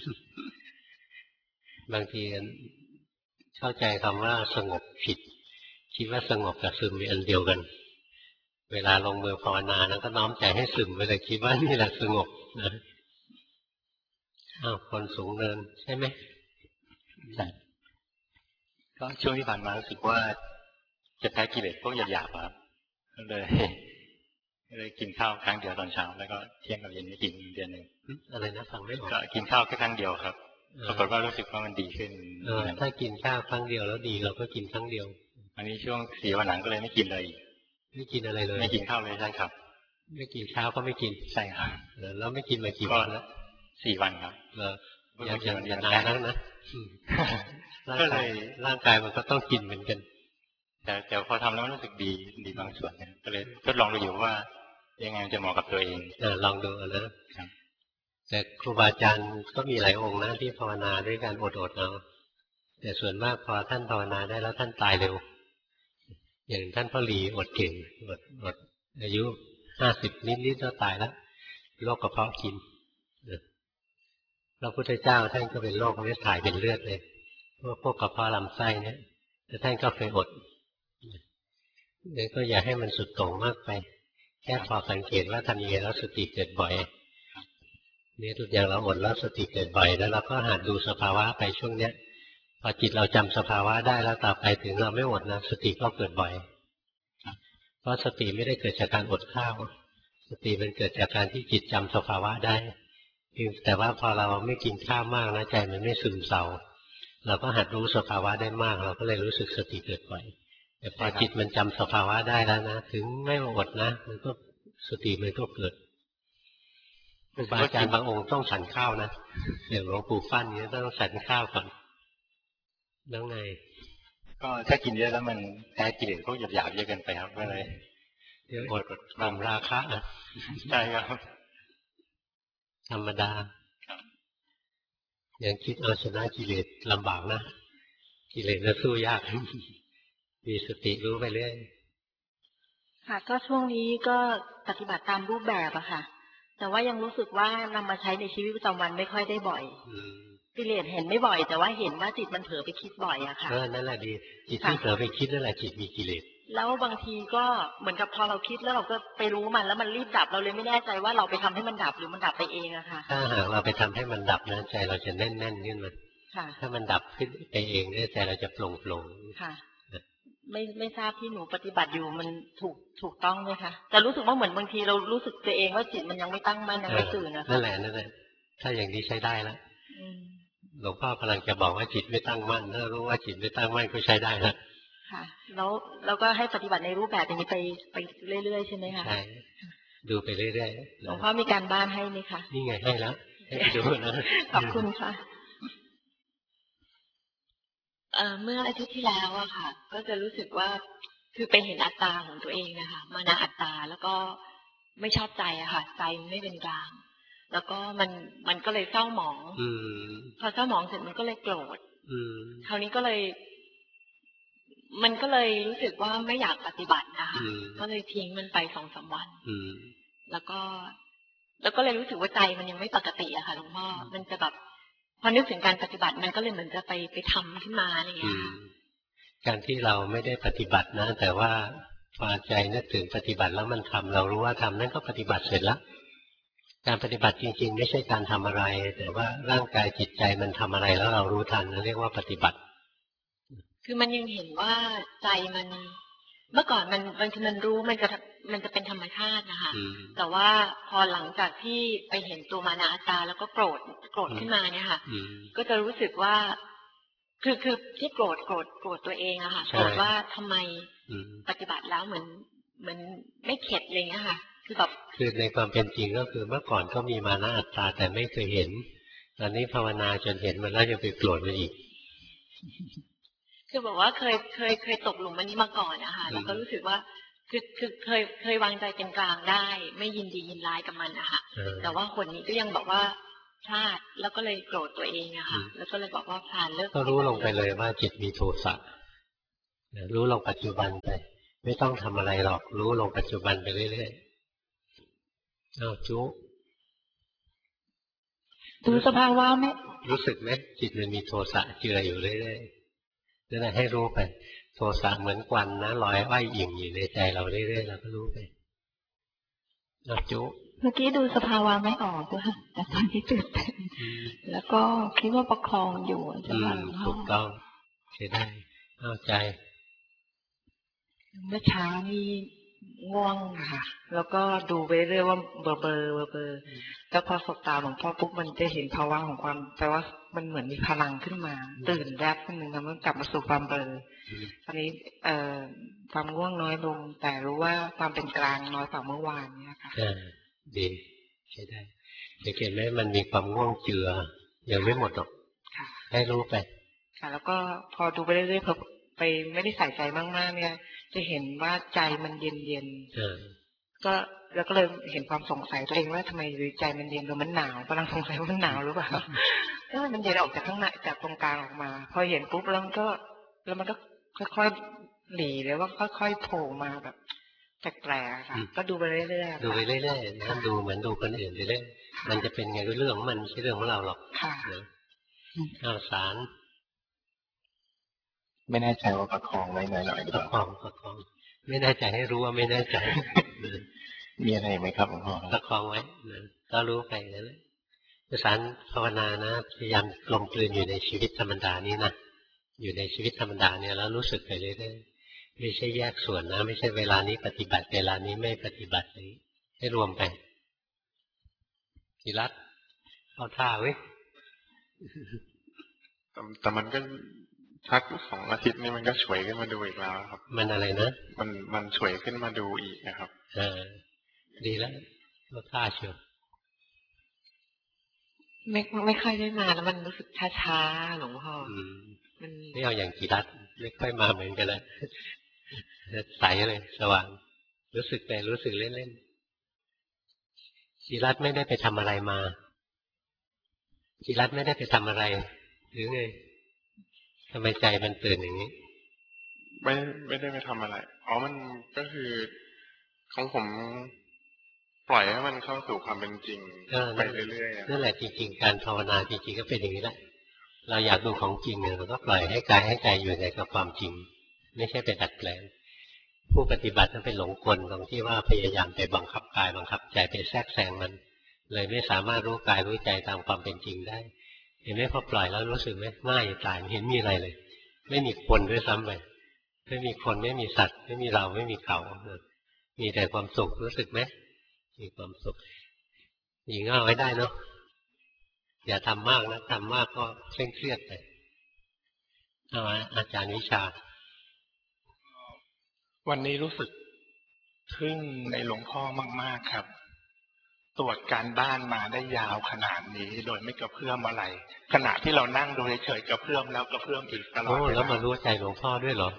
บางทีเข้าใจคำว่าสงบผิดคิดว่าสงบกับซึมเป็นอันเดียวกันเวลาลงมือภาวนาแล้วก็น้อมใจให้ซึมไปเลยคิดว่านี่แหละสงบนะอ้าวคนสูงเนินใช่ไหมใช่ก็ช่วงที่ผ่านมารู้สึกว่าจะแพ้กิเลสพวกหยาบๆครับก็เลยเลยกินข้าวครั้งเดียวตอนเช้าแล้วก็เที่ยงกับเย็นไม่กินเดือนหนึ่งอะไรนะฟังไม่ออกก็กินข้าวแค่ครั้งเดียวครับปรากฏว่ารู้สึกว่ามันดีขึ้นเออถ้ากินข้าวครั้งเดียวแล้วดีเราก็กินครั้งเดียวอันนี้ช่วงสี่วันหลังก็เลยไม่กินเลยไม่กินอะไรเลยไม่กินข้าวเลยใช่ครับไม่กินข้าวก็ไม่กินใช่ครับแล้วไม่กินมากี่วันแล้วสี่วันครับเออยังยังยังนานแล้วนะก็เลยร่างกายมันก็ต้องกินเหมือนกันแต่แต่พอทำแล้วรู้สึกดีดีบางส่วนก็เลยทดลองดูอยู่ว่ายังไงจะเหมาะกับตัวเองเออลองดูนะแต่ครูบาอาจารย์ก็มีหลายองค์นะที่ภาวนาด้วยการอดๆเอาแต่ส่วนมากพอท่านภาวนาได้แล้วท่านตายเร็วอย่างท่านพ่อหลีอดเก่งอดอดอายุห้าสิบนิดๆก็ตายแล้วโรคกระเพาะกินพระพุทธเจ้าท่านก็เป็นโรคเลือดถ่ายเป็นเลือดเลยพวกพวกกระเพาะลำไส้เนี่ยแต่ท่านก็เคยอดเนี่ยก็อย่าให้มันสุดโต่งมากไปแค่พอสังเกตว่าทำยังไงแล้วสติเกิดบ่อยนี่ทุกอย่างเราอดแล้วสติเกิดบ่อยแล้วเราก็หัดดูสภาวะไปช่วงเนี้ยพอจิตเราจำสภาวะได้แล้วต่อไปถึงเราไม่อดนะสติก็เกิดบ่อยเพราะสติไม่ได้เกิดจากการอดข้าวสติมันเกิดจากการที่จิตจำสภาวะได้แต่ว่าพอเราไม่กินข้าวมากนะใจมันไม่ซึมเศร้าเราก็หัดรู้สภาวะได้มากเราก็เลยรู้สึกสติเกิดบ่อยแต่พอจิตมันจำสภาวะได้แล้วนะถึงไม่อดนะมันก็สติมันก็เกิดครูบาอาจารย์บางองค์ต้องฉันข้าวนะอย่างหลวงปู่ฟั่นนี้ต้องฉันข้าวก่อนแล้วไงก็ถ้ากินเยอะแล้วมันแพ้กิเลสพวกหยาบๆเยอะเกินไปครับก็เลยอดความราคะอ่ะใช่ครับธรรมดาอย่างคิดเอาชนะกิเลสลำบากนะกิเลสจะสู้ยากมีสติรู้ไปเรื่อยค่ะก็ช่วงนี้ก็ปฏิบัติตามรูปแบบอะค่ะแต่ว่ายังรู้สึกว่านำมาใช้ในชีวิตประจำวันไม่ค่อยได้บ่อยกิเลสเห็นไม่บ่อยแต่ว่าเห็นว่าจิตมันเผลอไปคิดบ่อยอะค่ะเออนั่นแหละดีจิตที่เผลอไปคิดนั่นแหละจิตมีกิเลสแล้วบางทีก็เหมือนกับพอเราคิดแล้วเราก็ไปรู้มันแล้วมันรีบดับเราเลยไม่แน่ใจว่าเราไปทำให้มันดับหรือมันดับไปเองอะค่ะถ้าหากเราไปทำให้มันดับนะใจเราจะแน่นแน่นขึ้นมาถ้ามันดับขึ้นไปเองเนี่ยใจเราจะโปร่งโปร่งค่ะไม่ไม่ทราบที่หนูปฏิบัติอยู่มันถูกถูกต้องไหมคะแต่รู้สึกว่าเหมือนบางทีเรารู้สึกตัวเองว่าจิตมันยังไม่ตั้งมั่นยังไม่ตื่นนะคะนั่นแหละนั่นแหละถ้าอย่างนี้ใช้ได้แล้วหลวงพ่อกำลังจะบอกว่าจิตไม่ตั้งมั่นถ้ารู้ว่าจิตไม่ตั้งมั่นก็ใช้ได้แล้วค่ะแล้วแล้วก็ให้ปฏิบัติในรูปแบบอย่างนี้ไปไปเรื่อยๆใช่ไหมคะใช่ดูไปเรื่อยๆหลวงพ่อมีการบ้านให้ไหมคะนี่ไงให้แล้วให้ดูนะขอบคุณค่ะเมื่ออาทิตย์ที่แล้วอะค่ะก็จะรู้สึกว่าคือไปเห็นอัตตาของตัวเองนะคะมานะอัตตาแล้วก็ไม่ชอบใจอะค่ะใจไม่เป็นกลางแล้วก็มันมันก็เลยเศร้าหมองพอเศร้าหมองเสร็จมันก็เลยโกรธคราวนี้ก็เลยมันก็เลยรู้สึกว่าไม่อยากปฏิบัตินะคะก็เลยทิ้งมันไปสองสามวันแล้วก็แล้วก็เลยรู้สึกว่าใจมันยังไม่ปกติอะค่ะหลวงพ่อมันจะแบบพอนึกถึงการปฏิบัติมันก็เลยเหมือนจะไปไปทำขึ้นมาอะไรอย่างเงี้ยการที่เราไม่ได้ปฏิบัตินะแต่ว่าพอใจนึกถึงปฏิบัติแล้วมันทำเรารู้ว่าทำนั่นก็ปฏิบัติเสร็จแล้วการปฏิบัติจริงๆไม่ใช่การทำอะไรแต่ว่าร่างกายจิตใจมันทำอะไรแล้วเรารู้ทันนั่นเรียกว่าปฏิบัติคือมันยังเห็นว่าใจมันเมื่อก่อนมันบางทีมันรู้มันจะมันจะเป็นธรรมชาตินะคะแต่ว่าพอหลังจากที่ไปเห็นตัวมานะอัตตาแล้วก็โกรธโกรธขึ้นมาเนี่ยค่ะก็จะรู้สึกว่าคือคือที่โกรธโกรธโกรธตัวเองอะค่ะโกรธว่าทำไมปฏิบัติแล้วเหมือนเหมือนไม่เข็ดอะไรเงี้ยค่ะคือแบบคือในความเป็นจริงก็คือเมื่อก่อนก็มีมานะอัตตาแต่ไม่เคยเห็นตอนนี้ภาวนาจนเห็นมันแล้วยังไปโกรธมันอีกคือบอกว่าเคยเคยเคยตกหลุมมันนี้มาก่อนนะคะแล้วก็รู้สึกว่าคือคือเคยเคยวางใจเป็นกลางได้ไม่ยินดียินร้ายกับมันนะคะแต่ว่าคนนี้ก็ยังบอกว่าพลาดแล้วก็เลยโกรธตัวเองอะค่ะแล้วก็เลยบอกว่าพลาดเลิกก็รู้ลงไปเลยว่าจิตมีโทสะรู้ลงปัจจุบันไปไม่ต้องทำอะไรหรอกรู้ลงปัจจุบันไปเรื่อยๆเอาจุดูสภาวะไหมรู้สึกไหมจิตมันมีโทสะเจืออยู่เรื่อยๆนั่นแหละให้รู้ไปโทสะเหมือนควันนะลอยอ้อยอิ่มอยู่ในใจเราเรื่อยๆเราก็รู้ไปเอาจุเมื่อกี้ดูสภาวะไม่ออกด้วยค่ะแต่ตอนนี้ตื่นเต้นแล้วก็คิดว่าประคองอยู่จะมาถูกต้องใช้ได้เข้าใจเมื่อเช้านี่ง่วงค่ะแล้วก็ดูไปเรื่อยว่าเบอร์เบอร์เบอร์เบอร์แล้วพอสบตาหลวงพ่อปุ๊บมันจะเห็นภาวะของความแปลว่ามันเหมือนมีพลังขึ้นมาตื่นแรบขึ้นหนึ่งแล้วมันกลับมาสู่ความเบอร์ตอนนี้เอ่อความง่วงน้อยลงแต่รู้ว่าความเป็นกลางน้อยกว่าเมื่อวานเนี่ยค่ะดีใช้ได้สังเกตไหมมันมีความง่วงเจือยังไม่หมดหรอกให้รู้ไปค่ะแล้วก็พอดูไปเรื่อยๆพอไปไม่ได้ใส่ใจมากๆเนี่ยจะเห็นว่าใจมันเย็นๆก็แล้วก็เลยเห็นความสงสัยตัวเองว่าทำไมใจมันเย็นหรือมันหนาวกำลังสงสัยว่ามันหนาวหรือเปล่าก็มันเย็นออกจากข้างในจากตรงกลางออกมาพอเห็นปุ๊บแล้วมันก็แล้วมันก็ค่อยๆหลีเลยว่าค่อยๆโผล่มาแบบแปลกๆค่ะก็ดูไปเรื่อยๆดูไปเรื่อยๆนะดูเหมือนดูคนอื่นไปเรื่อยมันจะเป็นไงก็เรื่องมันไม่ใช่เรื่องของเราหรอกนะข้าวสารไม่แน่ใจว่าประคองไว้หน่อยๆประคองประคองไม่แน่ใจให้รู้ว่าไม่แน่ใจมีอะไรไหมครับหลวงพ่อประคองไว้นะก็รู้ไปนั่นแหละสารภาวนานะพยายามกลมกลืนอยู่ในชีวิตธรรมดานี้นะอยู่ในชีวิตธรรมดาเนี่ยแล้วรู้สึกไปเรื่อยๆไม่ใช่แยกส่วนนะไม่ใช่เวลานี้ปฏิบัติเวลานี้ไม่ปฏิบัตินี้ให้รวมไปกีรัตเข้าท่าเว้ยแต่มันก็พักสองอาทิตย์นี่มันก็ฉวยขึ้นมาดูอีกแล้วครับมันอะไรนะมันมันฉวยขึ้นมาดูอีกนะครับเออดีแล้วเข้าท่าเชียวไม่ไม่ค่อยได้มาแล้วมันรู้สึกช้าๆหลวงพ่อมันไม่เอาอย่างกีรัตไม่ค่อยมาเหมือนกันเลยใสเลยสว่างรู้สึกแต่รู้สึกเล่นๆกีรัตไม่ได้ไปทำอะไรมากีรัตไม่ได้ไปทำอะไรหรือไงทำไมใจมันตื่นอย่างนี้ไม่ไม่ได้ไปทำอะไรอ๋อมันก็คือของผมปล่อยให้มันเข้าสู่ความเป็นจริงไปเรื่อยๆนั่นแหละจริงๆการภาวนาจริงๆก็เป็นอย่างนี้แหละเราอยากดูของจริงเนี่ยเราก็ปล่อยให้กายให้ใจอยู่ในกับความจริงไม่ใช่ไปดัดแปลงผู้ปฏิบัตินั้นเป็นหลงกลตรงที่ว่าพยายามไปบังคับกายบังคับใจไปแทรกแซงมันเลยไม่สามารถรู้กายรู้ใจตามความเป็นจริงได้เห็นไหมพอปล่อยแล้วรู้สึกไหมง่ายตายไม่เห็นมีอะไรเลยไม่มีคนด้วยซ้ำไปไม่มีคนไม่มีสัตว์ไม่มีเราไม่มีเขามีแต่ความสุขรู้สึกไหมมีความสุขยิงเอาไว้ได้เนาะอย่าทำมากนะทำมากก็เคร่งเครียดไปเอาอาจารย์วิชาวันนี้รู้สึกทึ่งในหลวงพ่อมากๆครับตรวจการบ้านมาได้ยาวขนาดนี้โดยไม่กระเพื่อมอะไรขณะที่เรานั่งดูเฉยๆกระเพื่อมแล้วกระเพื่อมอีกตลอดเวลาแล้วมารู้ใจหลวงพ่อด้วยเหรอ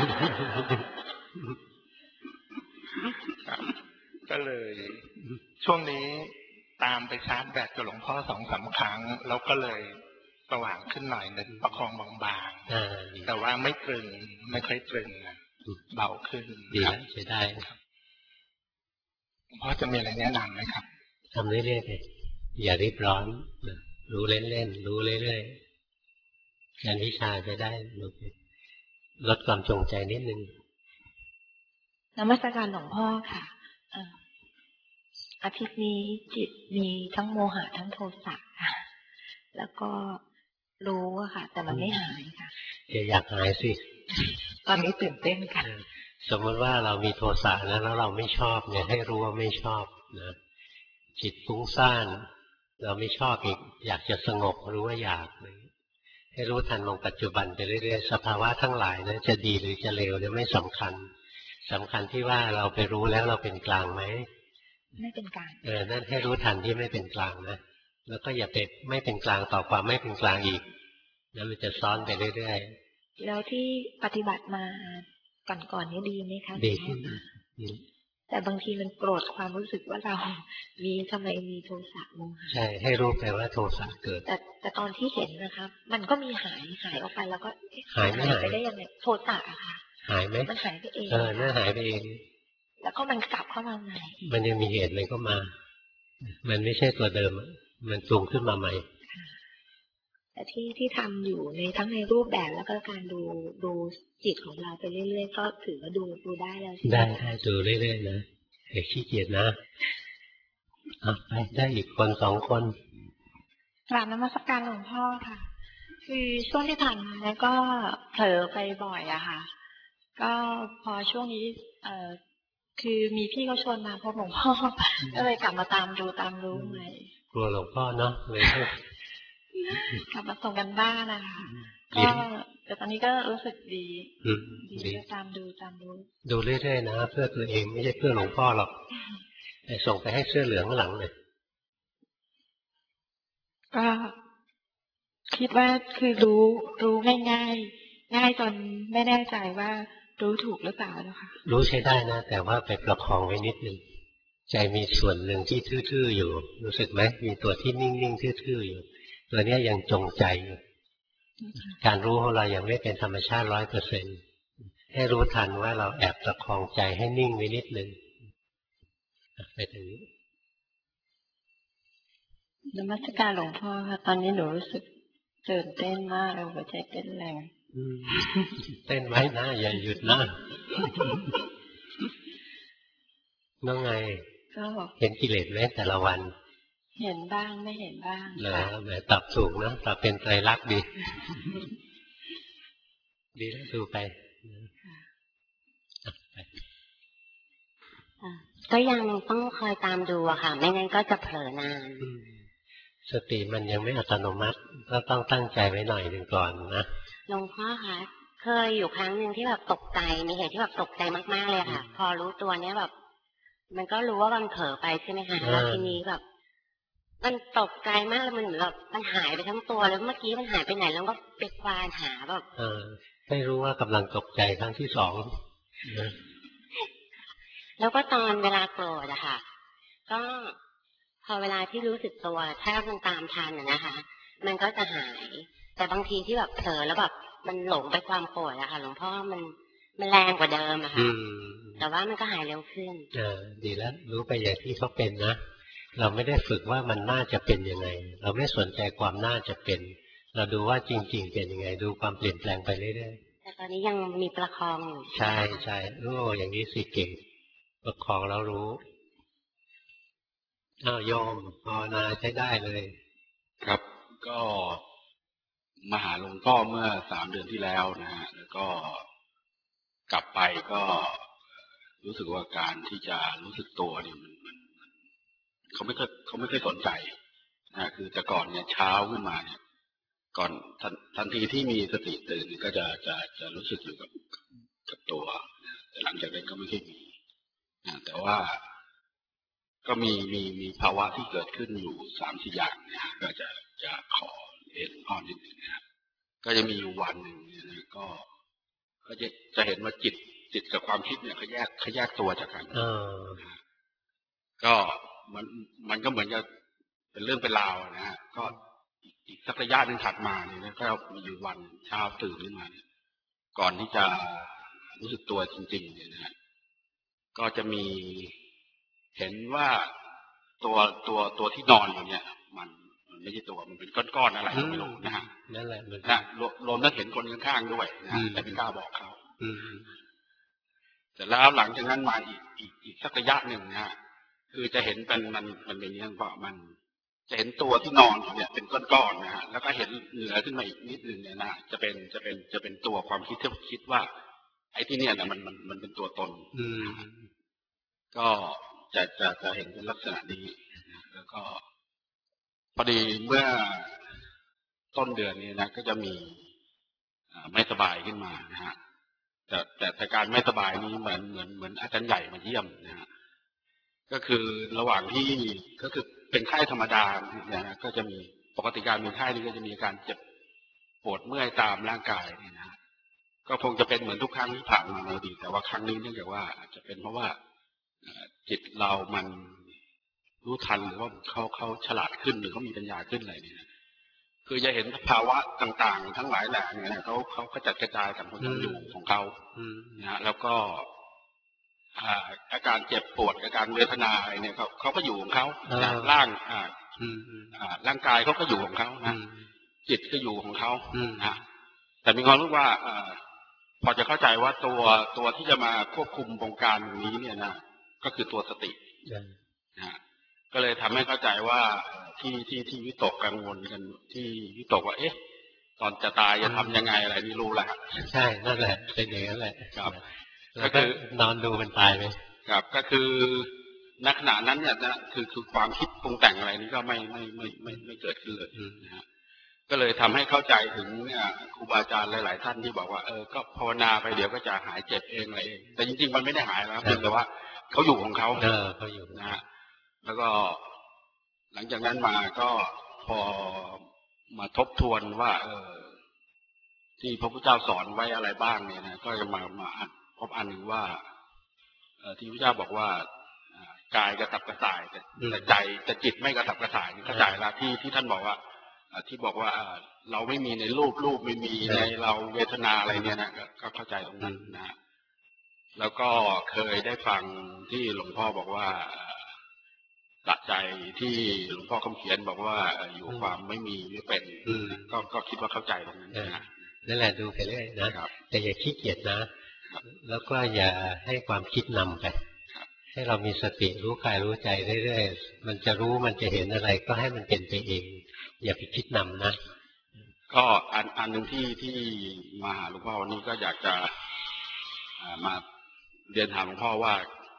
ก็เลยช่วงนี้ตามไปชาร์จแบตกับหลวงพ่อสองสามครั้งแล้วก็เลยสว่างขึ้นหน่อยนึงประคองบางๆแต่ว่าไม่ตรึงไม่ค่อยตรึงเบาขึ้นดีแล้วใช้ได้ครับพ่อจะมีอะไรแนะนำไหมครับทำเรื่อยๆเลยอย่ารีบร้อนรู้เล่นๆรู้เรื่อยๆการวิชาจะได้ลดความจงใจนิดนึงนมัสการหลวงพ่อค่ะอาทิตย์นี้จิตมีทั้งโมหะทั้งโทสะค่ะแล้วก็รู้อะค่ะแต่มันไม่หายค่ะอย่าอยากหายสิตอนนี้ตื่นเต้นค่ะสมมติว่าเรามีโทสะแล้วแล้วเราไม่ชอบเนี่ยให้รู้ว่าไม่ชอบนะจิตฟุ้งซ่านเราไม่ชอบอีกอยากจะสงบรู้ว่าอยากให้รู้ทันลงปัจจุบันไปเรื่อยๆสภาวะทั้งหลายนั้นจะดีหรือจะเลวเนี่ยไม่สำคัญสำคัญที่ว่าเราไปรู้แล้วเราเป็นกลางไหมไม่เป็นกลางเออนั่นให้รู้ทันที่ไม่เป็นกลางนะแล้วก็อย่าไปไม่เป็นกลางต่อความไม่เป็นกลางอีกแล้วมันจะซ้อนไปเรื่อยๆแล้วที่ปฏิบัติมาก่อนๆนี้ดีไหมคะดีขึ้นแต่บางทีมันโกรธความรู้สึกว่าเรามีทำไมมีโทสะโมหะใช่ให้รู้ไปว่าโทสะเกิดแต่แต่ตอนที่เห็นนะครับมันก็มีหายหายออกไปแล้วก็หายไม่หายไปได้ยังไงโทสะอะค่ะหายไหมมันหายไปเองเออน่าหายไปเองแล้วก็มันกลับเข้ามาใหม่มันยังมีเหตุเลยก็มามันไม่ใช่ตัวเดิมมันปรุงขึ้นมาใหม่แต่ที่ที่ทำอยู่ในทั้งในรูปแบบแล้วก็การดูดูจิตของเราไปเรื่อยๆก็ถือว่าดูดูได้แล้วใช่ไหมได้ได้ดูเรื่อยๆนะอย่าขี้เกียจนะอ่ะไปได้อีกคนสองคนกราบนมัสการหลวงพ่อค่ะคือช่วงที่ผ่านมาแล้วก็เผลอไปบ่อยอะค่ะก็พอช่วงนี้เอ่อคือมีพี่เขาชวนมาพบหลวงพ่อก็เลยกลับมาตามดูตามรู้ใหม่กลัวหลวงพ่อเนาะเลยกลับมาส่งกันบ้านนะคะก็แต่ตอนนี้ก็รู้สึกดีดีตามดูตามดูดูเรื่อยๆนะเพื่อตัวเองไม่ใช่เพื่อหลวงพ่อหรอกแต่ส่งไปให้เสื้อเหลืองข้างหลังเลยก็คิดว่าคือรู้รู้ง่ายๆง่ายจนไม่แน่ใจว่ารู้ถูกหรือเปล่านะคะรู้ใช้ได้นะแต่ว่าไปประคองไว้นิดนึงใจมีส่วนหนึ่งที่ทื่อๆอยู่รู้สึกไหมมีตัวที่นิ่งๆทื่อๆอยู่ตัวนี้ยังจงใจอยู่การรู้ของเรายังไม่เป็นธรรมชาติร้อยเปอร์เซ็นต์ให้รู้ทันว่าเราแอบประคองใจให้นิ่งไว้นิดนึงไปตรงนี้นมัสการหลวงพ่อค่ะตอนนี้หนูรู้สึกตื่นเต้นมากเลยหัวใจเต้นแรงเต้นไว้นะอย่าหยุดนะน้องไงเห็นกิเลสไหมแต่ละวันเห็นบ้างไม่เห็นบ้างเหรอแหมตอบถูกนะตอบเป็นไตรลักษณ์ดีดีแล้วดูไปก็ยังต้องคอยตามดูอะค่ะไม่งั้นก็จะเผลอนานสติมันยังไม่อัตโนมัติก็ต้องตั้งใจไว้หน่อยหนึ่งก่อนนะหลวงพ่อคะเคยอยู่ครั้งหนึ่งที่แบบตกใจมีเหตุที่แบบตกใจมากๆเลยค่ะพอรู้ตัวเนี้ยแบบมันก็รู้ว่ามันเผลอไปใช่ไหมคะแล้วทีนี้แบบมันตกใจมากมันเหมือนแบบมันหายไปทั้งตัวแล้วเมื่อกี้มันหายไปไหนแล้วก็ไปควานหาแบบเออให้รู้ว่ากำลังตกใจครั้งที่สองแล้วก็ตอนเวลาโกรธอะค่ะก็พอเวลาที่รู้สึกตัวถ้ามันตามทันนะคะมันก็จะหายแต่บางทีที่แบบเผลอแล้วแบบมันหลงไปความโกรธอะค่ะหลวงพ่อมันมันแรงกว่าเดิมอะค่ะแต่ว่ามันก็หายเร็วขึ้นอ่าดีแล้วรู้ไปอย่างที่เขาเป็นนะเราไม่ได้ฝึกว่ามันน่าจะเป็นยังไงเราไม่สนใจความน่าจะเป็นเราดูว่าจริงๆเป็นยังไงดูความเปลี่ยนแปลงไปเรื่อยๆแต่ตอนนี้ยังมีประคองอยู่ใช่ใช่รู้อย่างนี้สิเก่งประคองแล้วรู้อ้าวโยมภาวนาใช้ได้เลยครับก็มาหาหลวงพ่อเมื่อสามเดือนที่แล้วนะฮะแล้วก็กลับไปก็รู้สึกว่าการที่จะรู้สึกตัวเนี่ยมันมันเขาไม่เคยเขาไม่เคยสนใจนะคือแต่ก่อนเนี่ยเช้าขึ้นมาเนี่ยก่อนทันทันทีที่มีสติตื่นก็จะจะจะรู้สึกอยู่กับกับตัวแต่หลังจากนั้นก็ไม่ค่อยมีนะแต่ว่าก็มีมีมีภาวะที่เกิดขึ้นอยู่สามสี่อย่างนะก็จะจะขอเอ็นพ่อนิดนึงนะครับก็จะมีอยู่วันหนึ่งนะก็ก็จะจะเห็นว่าจิตจิตกับความคิดเนี่ยเขาแยกเขาแยกตัวจากกันก็มันมันก็เหมือนจะเป็นเรื่องเป็นราวนะฮะก็อีกสักระยะหนึ่งถัดมาเนี่ยนะก็มีอยู่วันเช้าตื่นขึ้นมาเนี่ยก่อนที่จะรู้สึกตัวจริงๆเนี่ยนะฮะก็จะมีเห็นว่าตัวตัวตัวที่นอนอยู่เนี่ยมันมันไม่ใช่ตัวมันเป็นก้อนๆอะไรไม่รู้นะฮะนั่นแหละนะรวมทั้งเห็นคนข้างๆด้วยนะแต่ไม่กล้าบอกเขาแต่แล้วหลังจากนั้นมาอีกอีกอีกสักระยะหนึ่งนะฮะคือจะเห็นเป็นมันมันเป็นอย่างว่ามันจะเห็นตัวที่นอนเนี่ยเป็นก้อนๆนะฮะแล้วก็เห็นเหนือขึ้นมาอีกนิดนึงเนี่ยนะจะเป็นจะเป็นจะเป็นตัวความคิดที่คิดว่าไอ้ที่เนี่ยนะมันมันมันเป็นตัวตนก็จะจะจะเห็นเป็นลักษณะนี้แล้วก็พอดีเมื่อต้นเดือนนี้นะก็จะมีไม่สบายขึ้นมานะฮะแต่แต่แต่การไม่สบายนี้เหมือนเหมือนเหมือนอาจารย์ใหญ่มาเยี่ยมนะฮะก็คือระหว่างที่ก็คือเป็นไข้ธรรมดาเนี่ยนะก็จะมีปกติการเป็นไข้นี่ก็จะมีการเจ็บปวดเมื่อยตามร่างกายเนี่ยนะก็คงจะเป็นเหมือนทุกครั้งที่ผ่านมาในอดีตแต่ว่าครั้งนี้เนื่องจากว่าอาจจะเป็นเพราะว่าจิตเรามันรู้ทันหรือว่าเขาเขาฉลาดขึ้นหรือเขามีปัญญาขึ้นอะไรเนี่ยคือจะเห็นภาวะต่างๆทั้งหลายแหล่เนี่ยเขาเขาก็จัดกระจายกันคนอยู่ของเขานะแล้วก็อาการเจ็บปวดอาการเวทนาอะไรเนี่ยเขาเขาก็อยู่ของเขาร่างร่างกายเขาก็อยู่ของเขานะจิตก็อยู่ของเขานะแต่มีความรู้ว่าพอจะเข้าใจว่าตัวตัวที่จะมาควบคุมวงการนี้เนี่ยนะก็คือตัวสตินะก็เลยทำให้เข้าใจว่าที่ที่ที่วิตกกังวลกันที่วิตกว่าเอ๊ะตอนจะตายจะทำยังไงอะไรนี่รู้แล้วใช่นั่นแหละเป็นอย่างนั้นแหละครับก็คือนอนดูมันตายไปครับก็คือณขณะนั้นเนี่ยนะคือคือความคิดปรุงแต่งอะไรนี้ก็ไม่ไม่ไม่ไม่ไม่เกิดขึ้นเลยนะฮะก็เลยทำให้เข้าใจถึงครูบาอาจารย์หลายๆท่านที่บอกว่าเออก็ภาวนาไปเดี๋ยวก็จะหายเจ็บเองอะไรเองแต่จริงๆมันไม่ได้หายแล้วเพียงแต่ว่าเขาอยู่ของเขาเออเขาอยู่นะฮะแล้วก็หลังจากนั้นมาก็พอมาทบทวนว่าเออที่พระพุทธเจ้าสอนไว้อะไรบ้างเนี่ยนะก็จะมามาพบอันหนึ่งว่าที่พระเจ้าบอกว่ากายกระตับกระส่ายแต่ใจแต่จิตไม่กระตับกระส่ายเข้าใจแล้วที่ที่ท่านบอกว่าที่บอกว่าเราไม่มีในรูปรูปไม่มีในเราเวทนาอะไรเนี่ยนะก็เข้าใจตรงนั้นนะแล้วก็เคยได้ฟังที่หลวงพ่อบอกว่าตัดใจที่หลวงพ่อคำเขียนบอกว่าอยู่ความไม่มีไม่เป็นก็ก็คิดว่าเข้าใจตรงนั้นนะนั่นแหละดูไปเรื่อยนะแต่อย่าขี้เกียจนะแล้วก็อย่าให้ความคิดนำไปให้เรามีสติรู้กายรู้ใจเรื่อยๆมันจะรู้มันจะเห็นอะไรก็ให้มันเป็นไปเองอย่าไปคิดนำนะก็อันอันหนึ่งที่ที่มาหาหลวงพ่อวันนี้ก็อยากจะมาเรียนถามหลวงพ่อว่า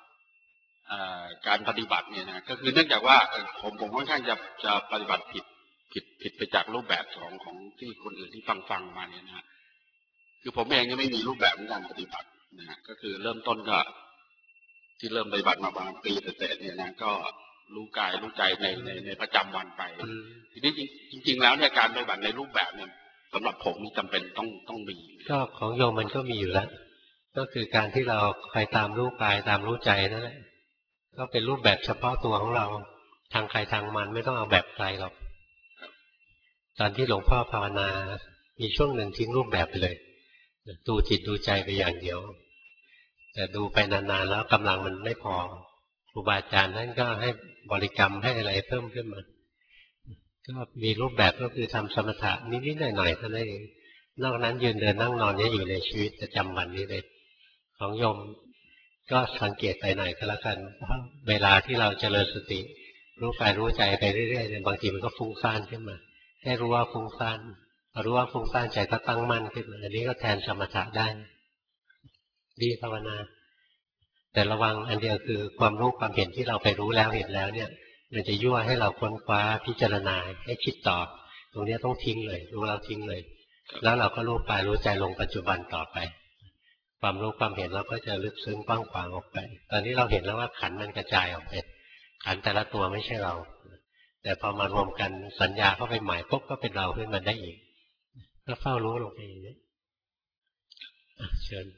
การปฏิบัติเนี่ยนะก็คือเนื่องจากว่าผมผมค่อนข้างจะจะปฏิบัติผิดผิดผิดไปจากรูปแบบของของที่คนอื่นที่ฟังฟังมาเนี่ยนะคือผมเองยังไม่มีรูปแบบในการปฏิบัตินะก็คือเริ่มต้นก็ที่เริ่มปฏิบัติมาประมาณปีเศษเนี่ยนะก็รู้กายรู้ใจในในในประจำวันไปทีนี้จริงจริงแล้วเนี่ยการปฏิบัติในรูปแบบเนี่ยสำหรับผมนี่จำเป็นต้องต้องมีก็ของโยมมันก็มีอยู่แล้วก็คือการที่เราคอยตามรู้กายตามรู้ใจนั่นแหละก็เป็นรูปแบบเฉพาะตัวของเราทางใครทางมันไม่ต้องเอาแบบใครหรอกตอนที่หลวงพ่อภาวนามีช่วงหนึ่งทิ้งรูปแบบไปเลยดูจิตดูใจไปอย่างเดียวแต่ดูไปนานๆแล้วกำลังมันไม่พอครูบาอาจารย์ท่านก็ให้บริกรรมให้อะไรเพิ่มขึ้นมาก็มีรูปแบบก็คือทำสมถะนิดๆหน่อยๆเท่านั้นเองนอกนั้นยืนเดินนั่งนอนนี่อยู่ในชีวิตประจำวันนี้เลยของโยมก็สังเกตไปหน่อยก็แล้วกันเพราะเวลาที่เราเจริญสติรู้กายรู้ใจไปเรื่อยๆเนี่ยบางทีมันก็ฟุ้งซ่านขึ้นมาให้รู้ว่าฟุ้งซ่านพอรู้ว่าฟุ้งซ่านใจก็ตั้งมั่นขึ้นมาอันนี้ก็แทนสมถะได้ดีภาวนาแต่ระวังอันเดียวคือความรู้ความเห็นที่เราไปรู้แล้วเห็นแล้วเนี่ยมันจะยั่วให้เราค้นคว้าพิจารณาให้คิดต่อตรงนี้ต้องทิ้งเลยรู้แล้วทิ้งเลยแล้วเราก็รู้กายรู้ใจลงปัจจุบันต่อไปความรู้ความเห็นเราก็จะลึกซึ้งกว้างขวางออกไปตอนนี้เราเห็นแล้วว่าขันธ์มันกระจายออกไปขันธ์แต่ละตัวไม่ใช่เราแต่พอมารวมกันสัญญาเข้าไปใหม่ปุ๊บก็เป็นเราขึ้นมาได้อีกก็เฝ้ารู้ลงไปอย่างนี้เชิญ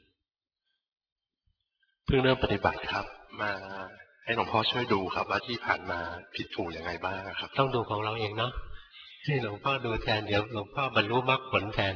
เพิ่งเริ่มปฏิบัติครับมาให้หลวงพ่อช่วยดูครับว่าที่ผ่านมาผิดถูกยังไงบ้างครับต้องดูของเราเองเนาะให้หลวงพ่อดูแทนเดี๋ยวหลวงพ่อบรรลุมรรคผลแทน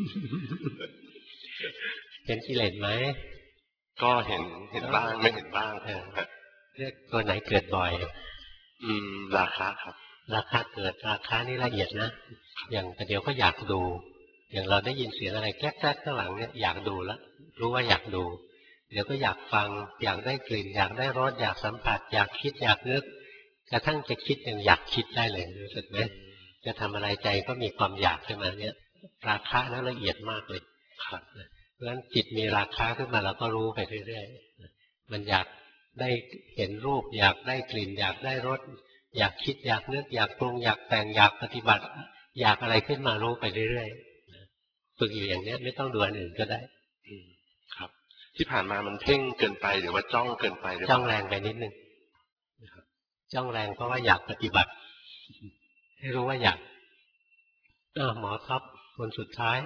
เห็นกิเลสไหมก็เห็นเห็นบ้างไม่เห็นบ้างเรียกตัวไหนเกิดบ่อยอืมราคะครับราคะเกิดราคะนี่ละเอียดนะอย่างแต่เดี๋ยวก็อยากดูอย่างเราได้ยินเสียงอะไรแก๊กๆข้างหลังเนี่ยอยากดูแล้วรู้ว่าอยากดูเดี๋ยวก็อยากฟังอยากได้กลิ่นอยากได้รสอยากสัมผัสอยากคิดอยากนึกกระทั่งจะคิดยังอยากคิดได้เลยรู้สึกไหมจะทำอะไรใจก็มีความอยากขึ้นมาเนี่ยราคะนั้นละเอียดมากเลยครับเพราะฉะนั้นจิตมีราคะขึ้นมาเราก็รู้ไปเรื่อยๆมันอยากได้เห็นรูปอยากได้กลิ่นอยากได้รสอยากคิดอยากนึกอยากปรุงอยากแต่งอยากปฏิบัติอยากอะไรขึ้นมารู้ไปเรื่อยๆฝึกอยู่อย่างนี้ไม่ต้องดูอันอื่นก็ได้ครับที่ผ่านมามันเพ่งเกินไปหรือว่าจ้องเกินไปหรือจ้องแรงไปนิดนึงจ้องแรงเพราะว่าอยากปฏิบัติให้รู้ว่าอยากหมอครับคนสุดท้าย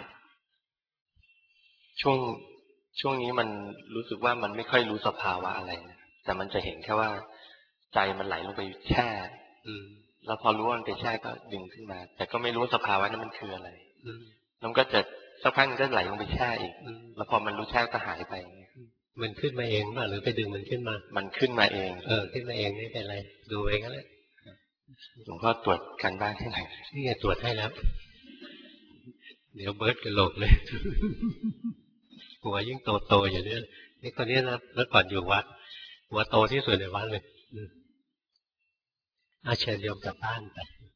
ช่วงช่วงนี้มันรู้สึกว่ามันไม่ค่อยรู้สภาวะอะไรนะแต่มันจะเห็นแค่ว่าใจมันไหลลงไปแช่แล้วพอรู้ว่ามันไปแช่ก็ดึงขึ้นมาแต่ก็ไม่รู้สภาวะนั้นมันคืออะไรแล้วก็จะสักพักก็ไหลลงไปแช่อีกแล้วพอมันรู้แช่ก็หายไปมันขึ้นมาเองป่ะหรือไปดึงมันขึ้นมามันขึ้นมาเองเออขึ้นมาเองไม่เป็นไรดูเองก็เลยหลวงพ่อตรวจกันบ้างให้หน่อยนี่ไงตรวจให้แล้วเดี๋ยวเบิร์ดกระโหลกเลยหัวยิ่งโตโตอยู่เนี่ยนี่คนนี้นะเมื่อก่อนอยู่วัดหัวโตที่สุดในวัดเลยอาเชิญโยมกลับบ้านไป